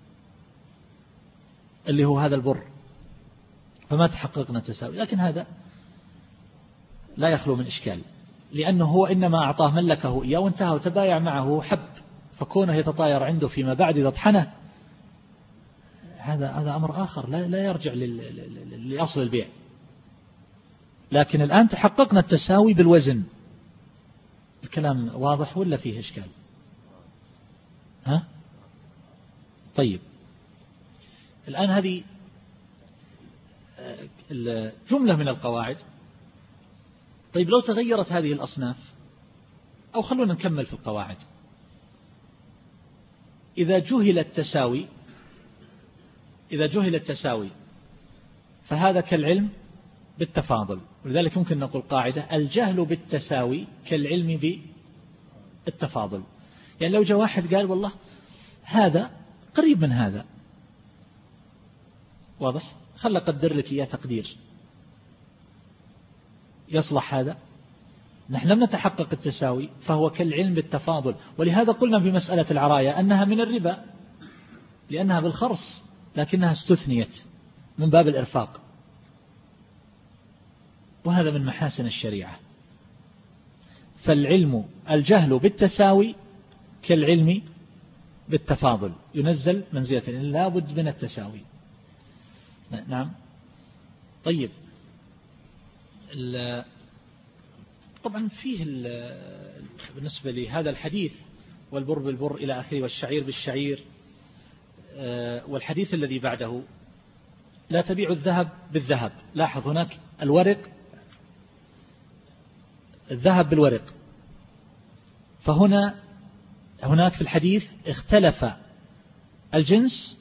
اللي هو هذا البر، فما تحققنا التساوي. لكن هذا لا يخلو من إشكال، لأنه هو إنما أعطاه ملكه إياه وانتهى وتبايع معه حب، فكونه يتطاير عنده فيما بعد إذا طحنه هذا هذا أمر آخر لا لا يرجع لأصل البيع. لكن الآن تحققنا التساوي بالوزن. الكلام واضح ولا فيه إشكال؟ ها؟ طيب الآن هذه جملة من القواعد. طيب لو تغيرت هذه الأصناف، أو خلونا نكمل في القواعد. إذا جهل التساوي إذا جهل التساوي فهذا كالعلم بالتفاضل، ولذلك ممكن نقول قاعدة: الجهل بالتساوي كالعلم بالتفاضل. يعني لو جاء واحد قال والله هذا قريب من هذا، واضح، خل أقدر لك إياه تقدير، يصلح هذا؟ نحن لم نتحقق التساوي فهو كالعلم بالتفاضل. ولهذا قلنا في مسألة العراية أنها من الربا لأنها بالخرص، لكنها استثنيت من باب الإرفاق، وهذا من محاسن الشريعة. فالعلم الجهل بالتساوي كالعلم بالتفاضل، ينزل منزلة، لا بد من التساوي. نعم. طيب طبعا فيه بالنسبة لهذا الحديث والبر بالبر إلى آخره والشعير بالشعير، والحديث الذي بعده لا تبيع الذهب بالذهب. لاحظ هناك الورق، الذهب بالورق، فهنا هناك في الحديث اختلف الجنس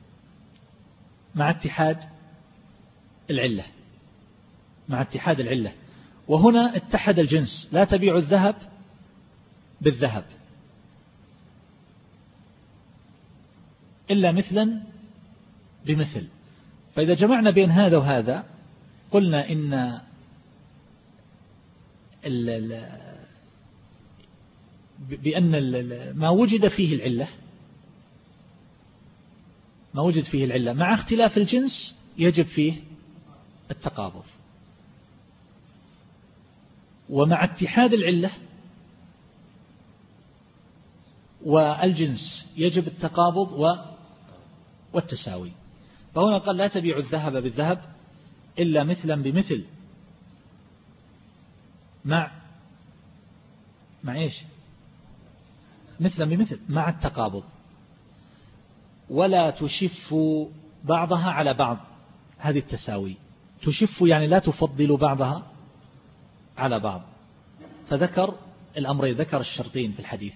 مع اتحاد العلة مع اتحاد العلة وهنا اتحد الجنس. لا تبيع الذهب بالذهب إلا مثلا بمثل. فإذا جمعنا بين هذا وهذا قلنا إن ال ال بأن ال ما وجد فيه العلة ما وجد فيه العلة مع اختلاف الجنس يجب فيه التقابض، ومع اتحاد العلة والجنس يجب التقابض والتساوي. فهنا قال لا تبيع الذهب بالذهب إلا مثلا بمثل مع مع إيش مثلا بمثل مع التقابض، ولا تشف بعضها على بعض. هذه التساوي تشف يعني لا تفضل بعضها على بعض. فذكر الأمرين، ذكر الشرطين في الحديث.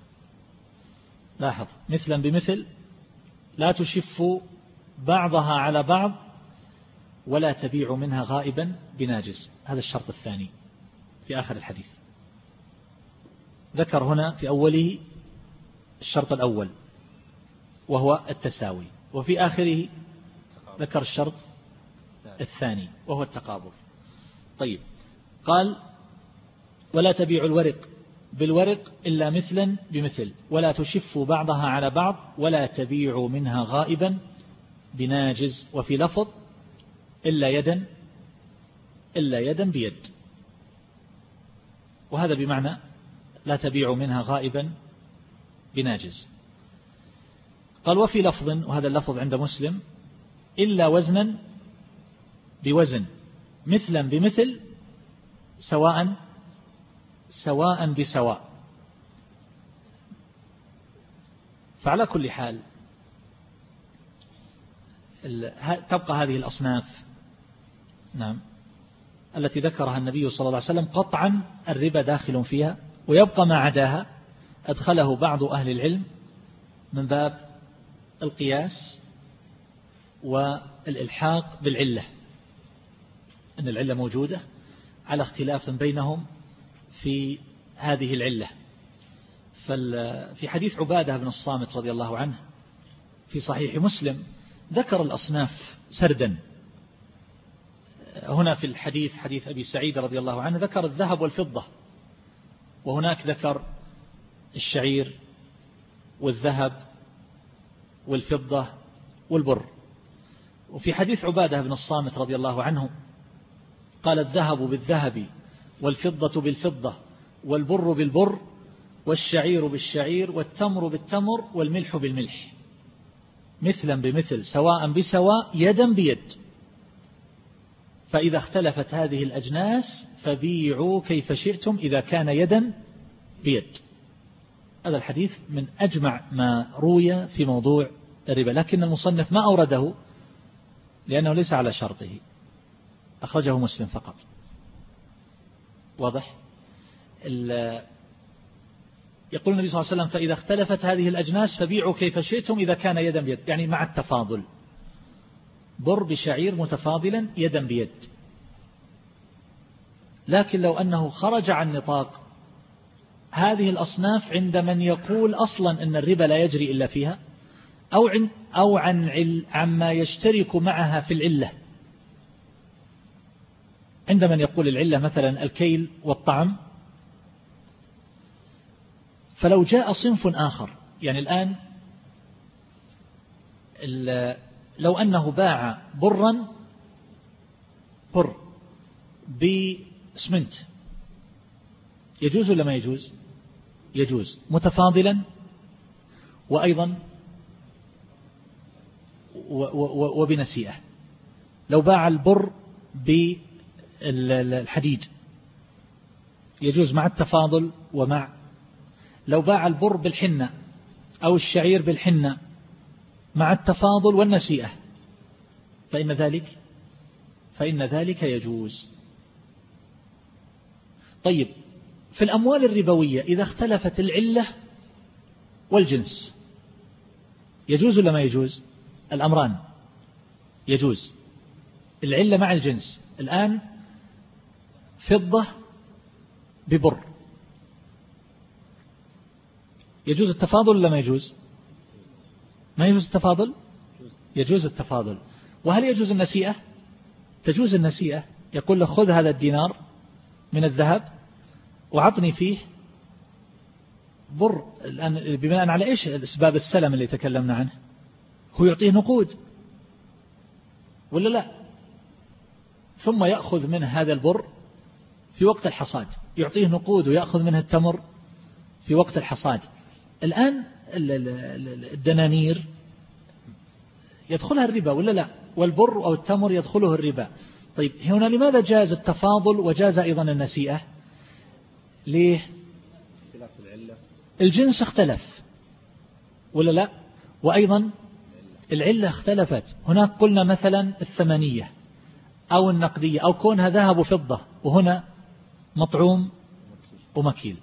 لاحظ مثلا بمثل، لا تشف بعضها على بعض، ولا تبيع منها غائبا بناجز. هذا الشرط الثاني في آخر الحديث. ذكر هنا في أوله الشرط الأول وهو التساوي، وفي آخره ذكر الشرط الثاني وهو التقابض. طيب قال ولا تبيع الورق بالورق إلا مثلا بمثل، ولا تشف بعضها على بعض، ولا تبيع منها غائبا بناجز. وفي لفظ إلا يدا إلا يدا بيد، وهذا بمعنى لا تبيع منها غائبا بناجز. قال وفي لفظ، وهذا اللفظ عند مسلم، إلا وزنا بوزن مثلا بمثل سواء سواء بسواء. فعلى كل حال تبقى هذه الأصناف نعم التي ذكرها النبي صلى الله عليه وسلم قطعا الربا داخل فيها، ويبقى ما عداها أدخله بعض أهل العلم من باب القياس والإلحاق بالعلة، أن العلة موجودة على اختلاف بينهم في هذه العلة. في حديث عبادة بن الصامت رضي الله عنه في صحيح مسلم ذكر الأصناف سردا. هنا في الحديث حديث أبي سعيد رضي الله عنه ذكر الذهب والفضة، وهناك ذكر الشعير والذهب والفضة والبر. وفي حديث عبادة بن الصامت رضي الله عنه قال الذهب بالذهب والفضة بالفضة والبر بالبر والشعير بالشعير والتمر بالتمر والملح بالملح، مثلا بمثل سواء بسواء يدا بيد، فإذا اختلفت هذه الأجناس فبيعوا كيف شئتم إذا كان يدا بيد. هذا الحديث من أجمع ما روي في موضوع الربا، لكن المصنف ما أورده لأنه ليس على شرطه، أخرجه مسلم فقط. واضح؟ يقول النبي صلى الله عليه وسلم فإذا اختلفت هذه الأجناس فبيعوا كيف شئتم إذا كان يدا بيد، يعني مع التفاضل، بر بشعير متفاضلا يدا بيد. لكن لو أنه خرج عن نطاق هذه الأصناف عند من يقول أصلا أن الربا لا يجري إلا فيها، أو عن أو عن عل عما يشترك معها في العلة، عند من يقول العلة مثلا الكيل والطعم، فلو جاء صنف آخر، يعني الآن لو أنه باع برا بر بسمنت يجوز ولا ما يجوز؟ يجوز متفاضلا وأيضا وبنسيئة. لو باع البر بالحديد يجوز مع التفاضل ومع. لو باع البر بالحنة أو الشعير بالحنة مع التفاضل والنسيئة فإن ذلك فإن ذلك يجوز. طيب في الأموال الربوية إذا اختلفت العلة والجنس يجوز ولا ما يجوز؟ الأمران يجوز، العلة مع الجنس. الآن فضة ببر يجوز التفاضل ولا ما يجوز؟ ما يجوز التفاضل؟ يجوز التفاضل. وهل يجوز النسيئة؟ تجوز النسيئة، يقول له خذ هذا الدينار من الذهب وعطني فيه بر. الآن بناء على إيش أسباب السلم اللي تكلمنا عنه؟ هو يعطيه نقود ولا لا؟ ثم يأخذ منه هذا البر في وقت الحصاد، يعطيه نقود ويأخذ منه التمر في وقت الحصاد. الآن الدنانير يدخلها الربا ولا لا؟ والبر أو التمر يدخله الربا. طيب هنا لماذا جاز التفاضل وجاز أيضا النسيئة؟ ليه؟ الجنس اختلف ولا لا؟ وأيضا العلة اختلفت. هناك قلنا مثلا الثمانية أو النقدية أو كونها ذهب وفضة، وهنا مطعوم ومكيل.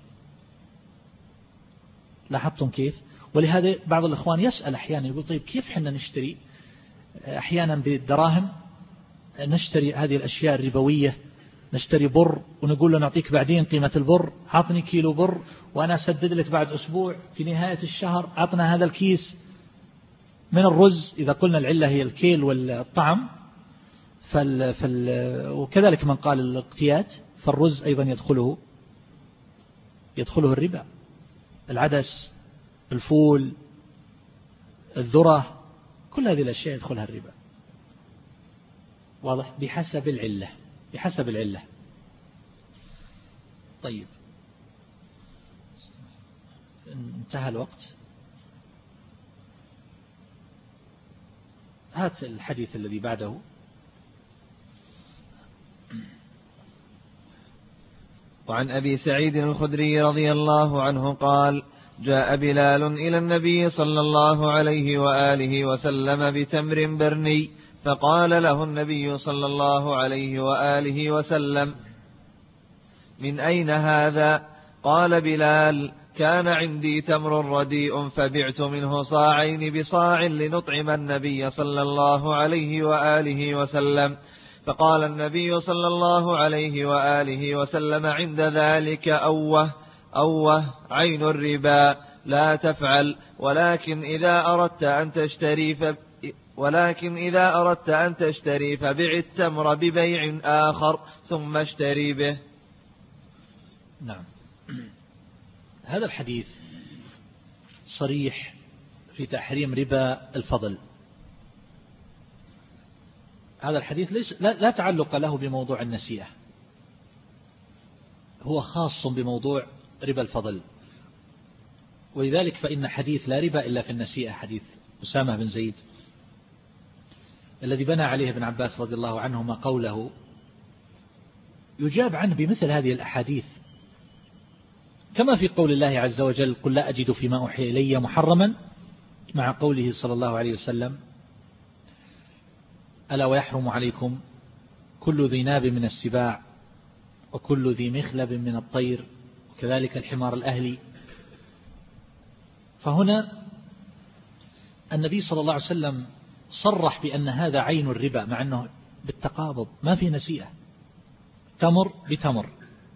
لاحظتم كيف؟ ولهذا بعض الإخوان يسأل أحيانا يقول طيب كيف حنا نشتري أحيانا بالدراهم، نشتري هذه الأشياء الربوية، نشتري بر ونقول له نعطيك بعدين قيمة البر، عطني كيلو بر وأنا أسدد لك بعد أسبوع في نهاية الشهر، عطنا هذا الكيس من الرز. إذا قلنا العلة هي الكيل والطعم فال فال وكذلك من قال الاقتيات، فالرز أيضا يدخله يدخله الربا، العدس، الفول، الذرة، كل هذه الأشياء يدخلها الربا. واضح؟ بحسب العلة، بحسب العلة. طيب انتهى الوقت. هات الحديث الذي بعده. وعن أبي سعيد الخدري رضي الله عنه قال جاء بلال إلى النبي صلى الله عليه وآله وسلم بتمر برني، فقال له النبي صلى الله عليه وآله وسلم من أين هذا؟ قال بلال كان عندي تمر رديء فبعت منه صاعين بصاع لنطعم النبي صلى الله عليه وآله وسلم. فقال النبي صلى الله عليه وآله وسلم عند ذلك أوه أوه عين الربا. لا تفعل، ولكن إذا أردت أن تشتري ف... ولكن إذا أردت أن تشتري فبع التمر ببيع آخر ثم اشتري به. نعم. هذا الحديث صريح في تحريم ربا الفضل. هذا الحديث ليس لا, لا تعلق له بموضوع النسيئة، هو خاص بموضوع ربا الفضل، ولذلك فإن حديث لا ربا إلا في النسيئة، حديث أسامة بن زيد الذي بنى عليه ابن عباس رضي الله عنهما قوله، يجاب عنه بمثل هذه الأحاديث، كما في قول الله عز وجل قل لا أجد فيما أوحي إلي محرما، مع قوله صلى الله عليه وسلم ألا ويحرم عليكم كل ذي ناب من السباع وكل ذي مخلب من الطير وكذلك الحمار الأهلي. فهنا النبي صلى الله عليه وسلم صرح بأن هذا عين الربا، مع أنه بالتقابض ما في نسيئة، تمر بتمر.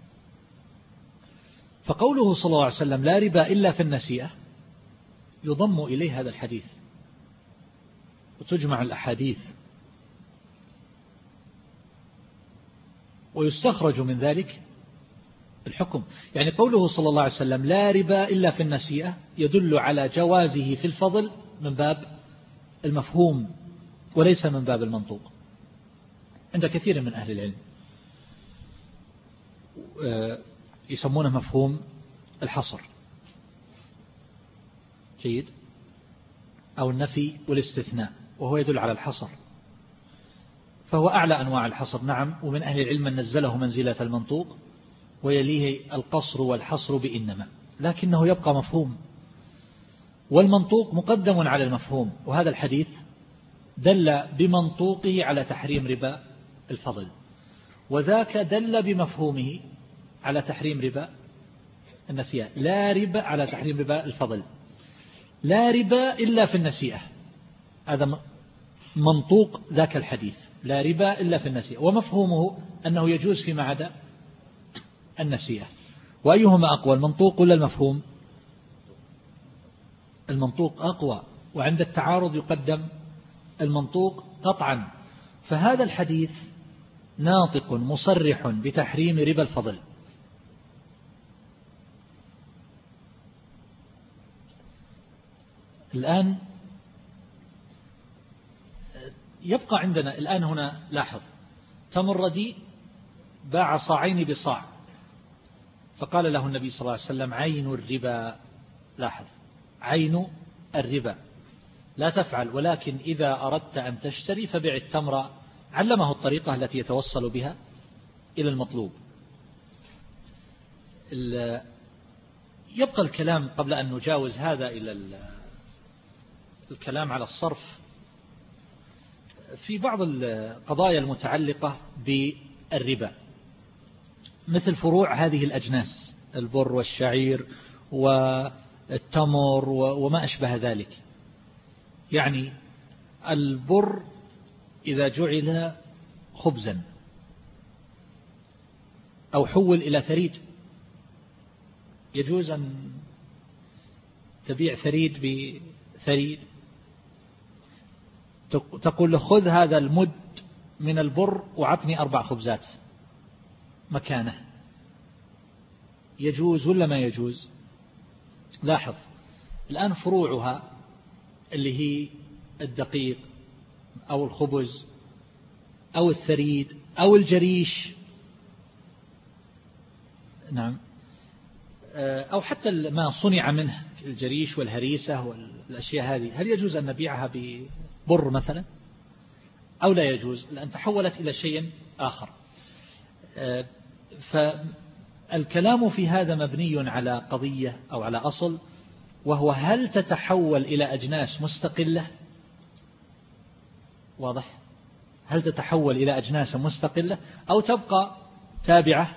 فقوله صلى الله عليه وسلم لا ربا إلا في النسيئة يضم إليه هذا الحديث، وتجمع الأحاديث ويستخرج من ذلك الحكم. يعني قوله صلى الله عليه وسلم لا ربا إلا في النسيئة يدل على جوازه في الفضل من باب المفهوم وليس من باب المنطوق عند كثير من أهل العلم، يسمونه مفهوم الحصر، جيد، أو النفي والاستثناء، وهو يدل على الحصر، فهو أعلى أنواع الحصر. نعم، ومن أهل العلم من نزله منزلة المنطوق ويليه القصر والحصر بإنما، لكنه يبقى مفهوم، والمنطوق مقدم على المفهوم، وهذا الحديث دل بمنطوقه على تحريم ربا الفضل، وذاك دل بمفهومه على تحريم ربا النسيئة. لا ربا على تحريم ربا الفضل، لا ربا إلا في النسيئة، هذا منطوق ذاك الحديث، لا ربا إلا في النسيئة، ومفهومه أنه يجوز فيما عدا النسيئة. وأيهما أقوى، المنطوق ولا المفهوم؟ المنطوق أقوى، وعند التعارض يقدم المنطوق قطعا. فهذا الحديث ناطق مصرح بتحريم ربا الفضل. الآن يبقى عندنا الآن هنا، لاحظ، تمر ردي باع صاعين بصاع، فقال له النبي صلى الله عليه وسلم عين الربا، لاحظ، عين الربا لا تفعل، ولكن إذا أردت أن تشتري فبع التمر، علمه الطريقة التي يتوصل بها إلى المطلوب. يبقى الكلام قبل أن نجاوز هذا إلى الكلام على الصرف في بعض القضايا المتعلقة بالربا، مثل فروع هذه الأجناس، البر والشعير والتمر وما أشبه ذلك. يعني البر إذا جعل خبزا أو حول إلى ثريد، يجوز أن تبيع ثريد بثريد، تقول له خذ هذا المد من البر وعطني أربع خبزات مكانه، يجوز ولا ما يجوز؟ لاحظ الآن فروعها اللي هي الدقيق أو الخبز أو الثريد أو الجريش، نعم، أو حتى ما صنع منه الجريش والهريسة والأشياء هذه، هل يجوز أن نبيعها ببر مثلا أو لا يجوز؟ لأن تحولت إلى شيء آخر. فالكلام في هذا مبني على قضية أو على أصل، وهو هل تتحول إلى أجناس مستقلة؟ واضح؟ هل تتحول إلى أجناس مستقلة أو تبقى تابعة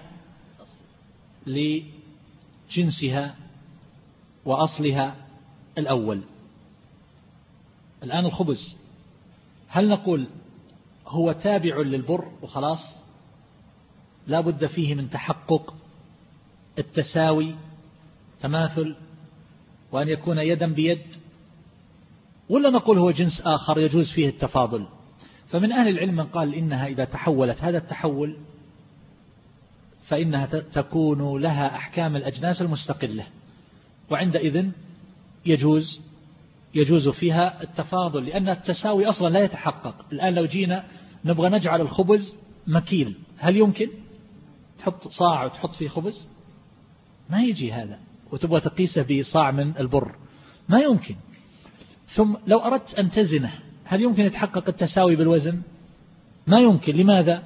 لجنسها وأصلها الأول؟ الآن الخبز، هل نقول هو تابع للبر وخلاص لا بد فيه من تحقق التساوي، تماثل، وأن يكون يدا بيد، ولا نقول هو جنس آخر يجوز فيه التفاضل؟ فمن أهل العلم من قال إنها إذا تحولت هذا التحول فإنها تكون لها أحكام الأجناس المستقلة، وعندئذ يجوز يجوز فيها التفاضل، لأن التساوي أصلا لا يتحقق. الآن لو جينا نبغى نجعل الخبز مكيل، هل يمكن تحط صاع وتحط فيه خبز؟ ما يجي هذا، وتبغى تقيسه بصاع من البر، ما يمكن. ثم لو أردت أن تزنه، هل يمكن يتحقق التساوي بالوزن؟ ما يمكن. لماذا؟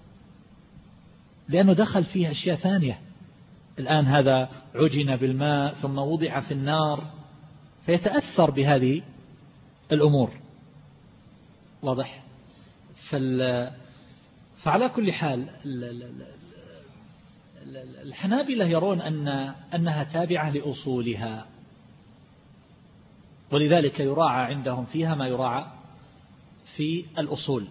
لأنه دخل فيه أشياء ثانية. الآن هذا عجن بالماء ثم وضع في النار، فيتأثر بهذه الأمور. واضح؟ فال... فعلى كل حال الحنابلة يرون أن أنها تابعة لأصولها، ولذلك يراعى عندهم فيها ما يراعى في الأصول.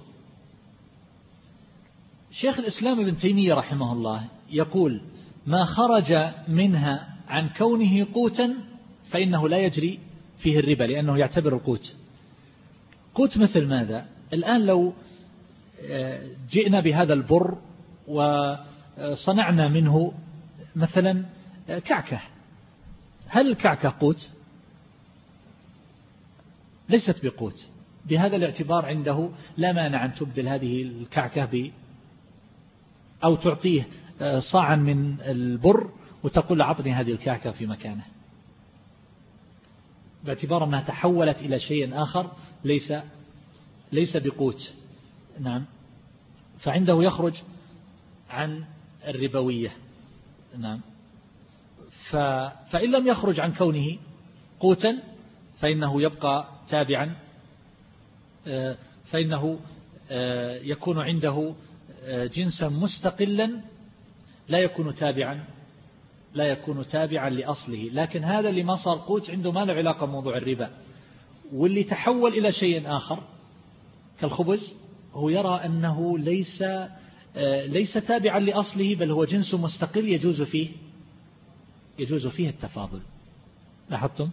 شيخ الإسلام ابن تيمية رحمه الله يقول: ما خرج منها عن كونه قوتا فإنه لا يجري فيه الربا، لأنه يعتبر القوت. قوت مثل ماذا؟ الآن لو جئنا بهذا البر وصنعنا منه مثلا كعكة، هل الكعكة قوت؟ ليست بقوت. بهذا الاعتبار عنده لا مانع أن تبدل هذه الكعكة ب أو تعطيه صاعا من البر وتقول أعطني هذه الكعكة في مكانه، باعتبار أنها تحولت إلى شيء آخر ليس ليس بقوت. نعم. فعنده يخرج عن الربوية. نعم. ف... فإن لم يخرج عن كونه قوتا فإنه يبقى تابعا، فإنه يكون عنده جنسا مستقلا لا يكون تابعا لا يكون تابعا لأصله. لكن هذا اللي ما صار قوت عنده ما له علاقة بموضوع الربا، واللي تحول إلى شيء آخر كالخبز هو يرى أنه ليس ليس تابعا لأصله، بل هو جنس مستقل يجوز فيه يجوز فيه التفاضل. لاحظتم؟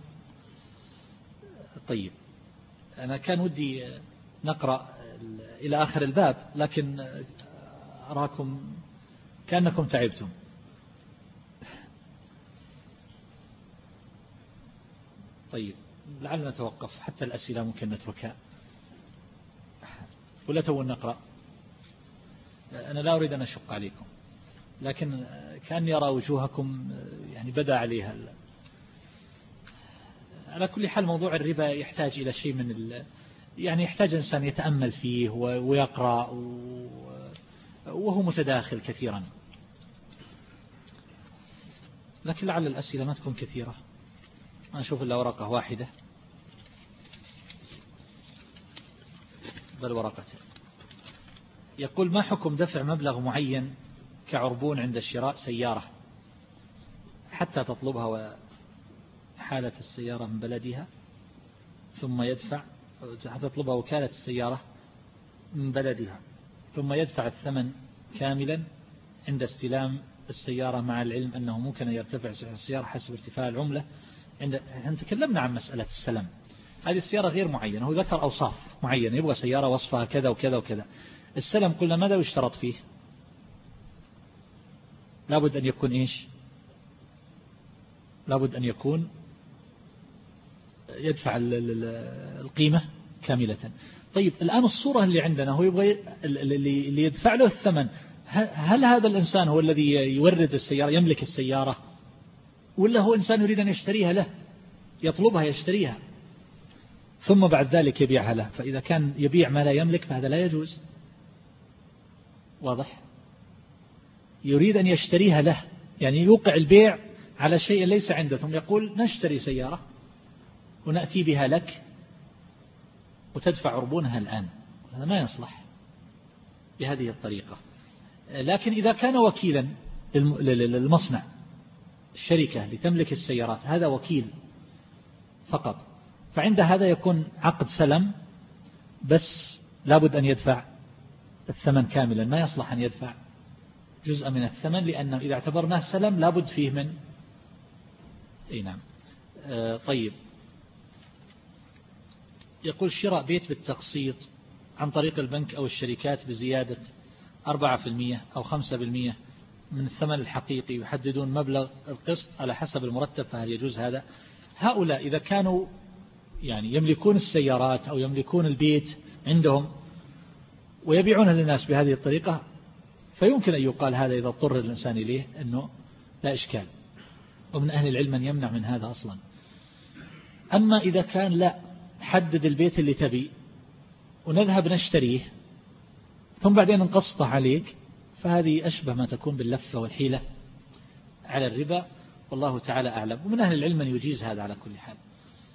طيب، أنا كان ودي نقرأ إلى آخر الباب، لكن أراكم كأنكم تعبتم. طيب، لعلنا نتوقف حتى الأسئلة ممكن نتركها، ولا تو نقرأ؟ أنا لا أريد أن أشق عليكم، لكن كأني أرى وجوهكم يعني بدأ عليها. على كل حال موضوع الربا يحتاج إلى شيء من ال... يعني يحتاج إنسان يتأمل فيه ويقرأ، وهو متداخل كثيرا، لكن لعل الأسئلة ما تكون كثيرة. أنا أشوف إلا ورقة واحدة، بل ورقتين. يقول: ما حكم دفع مبلغ معين كعربون عند شراء سيارة حتى تطلبها وحالة السيارة من بلدها، ثم يدفع تطلبها وكالة السيارة من بلدها، ثم يدفع الثمن كاملا عند استلام السيارة، مع العلم أنه ممكن أن يرتفع سعر السيارة حسب ارتفاع العملة؟ عند احنا تكلمنا عن مسألة السلم، هذه السيارة غير معينة، هو ذكر أوصاف معينة، يبغى سيارة وصفها كذا وكذا وكذا. السلم قلنا ماذا يشترط فيه؟ لابد أن يكون إيش؟ لابد أن يكون يدفع القيمة كاملة. طيب، الآن الصورة اللي عندنا هو يبغى اللي يدفع له الثمن، هل هذا الإنسان هو الذي يورد السيارة يملك السيارة، ولا هو إنسان يريد أن يشتريها له، يطلبها يشتريها ثم بعد ذلك يبيعها له؟ فإذا كان يبيع ما لا يملك فهذا لا يجوز. واضح؟ يريد أن يشتريها له، يعني يوقع البيع على شيء ليس عنده، ثم يقول نشتري سيارة ونأتي بها لك وتدفع عربونها الآن. هذا ما يصلح بهذه الطريقة. لكن إذا كان وكيلا للمصنع، الشركة لتملك السيارات، هذا وكيل فقط، فعند هذا يكون عقد سلم، بس لابد أن يدفع الثمن كاملا، ما يصلح أن يدفع جزء من الثمن، لأنه إذا اعتبرناه سلم لابد فيه من أي نعم آه طيب، يقول شراء بيت بالتقسيط عن طريق البنك أو الشركات بزيادة أربعة بالمئة أو خمسة بالمئة من الثمن الحقيقي، يحددون مبلغ القسط على حسب المرتب، فهل يجوز هذا؟ هؤلاء إذا كانوا يعني يملكون السيارات أو يملكون البيت عندهم ويبيعونها للناس بهذه الطريقة، فيمكن أن يقال هذا إذا اضطر الإنسان إليه أنه لا إشكال، ومن أهل العلم من يمنع من هذا أصلا. أما إذا كان لا، حدد البيت اللي تبي ونذهب نشتريه ثم بعدين نقسطه عليك، فهذه أشبه ما تكون باللفة والحيلة على الربا، والله تعالى أعلم. ومن أهل العلم من يجيز هذا على كل حال.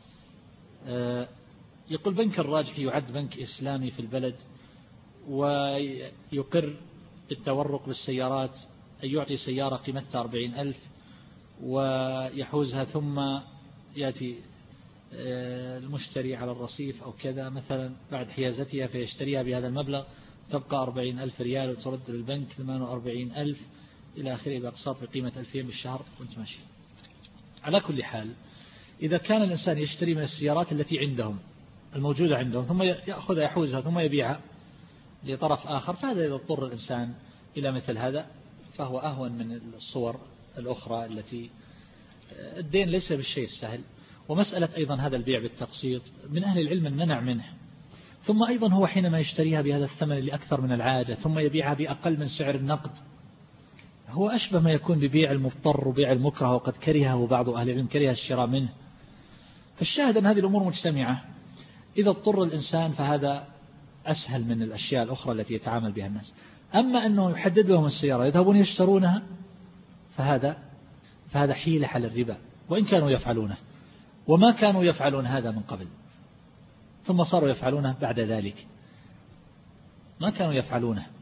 يقول بنك الراجحي يعد بنك إسلامي في البلد ويقر بالتورق بالسيارات، أن يعطي سيارة قيمتها أربعين ألف ويحوزها ثم يأتي المشتري على الرصيف أو كذا مثلا بعد حيازتها فيشتريها بهذا المبلغ، تبقى أربعين ألف ريال وترد للبنك ثمانية وأربعين ألف إلى آخره بأقساط بقيمة ألفين بالشهر وانت ماشي. على كل حال إذا كان الإنسان يشتري من السيارات التي عندهم الموجودة عندهم ثم يأخذها يحوزها ثم يبيعها لطرف آخر، فهذا إذا اضطر الإنسان إلى مثل هذا فهو أهون من الصور الأخرى التي الدين ليس بالشيء السهل. ومسألة أيضا هذا البيع بالتقسيط من أهل العلم المنع منه. ثم أيضا هو حينما يشتريها بهذا الثمن اللي أكثر من العادة ثم يبيعها بأقل من سعر النقد، هو أشبه ما يكون ببيع المضطر وبيع المكره، وقد كرهه بعض أهل العلم، كره الشراء منه. فالشاهد أن هذه الأمور مجتمعة، إذا اضطر الإنسان فهذا أسهل من الأشياء الأخرى التي يتعامل بها الناس. أما أنه يحدد لهم السيارة يذهبون يشترونها فهذا فهذا حيلة على الربا، وإن كانوا يفعلونه، وما كانوا يفعلون هذا من قبل ثم صاروا يفعلونه بعد ذلك، ما كانوا يفعلونه.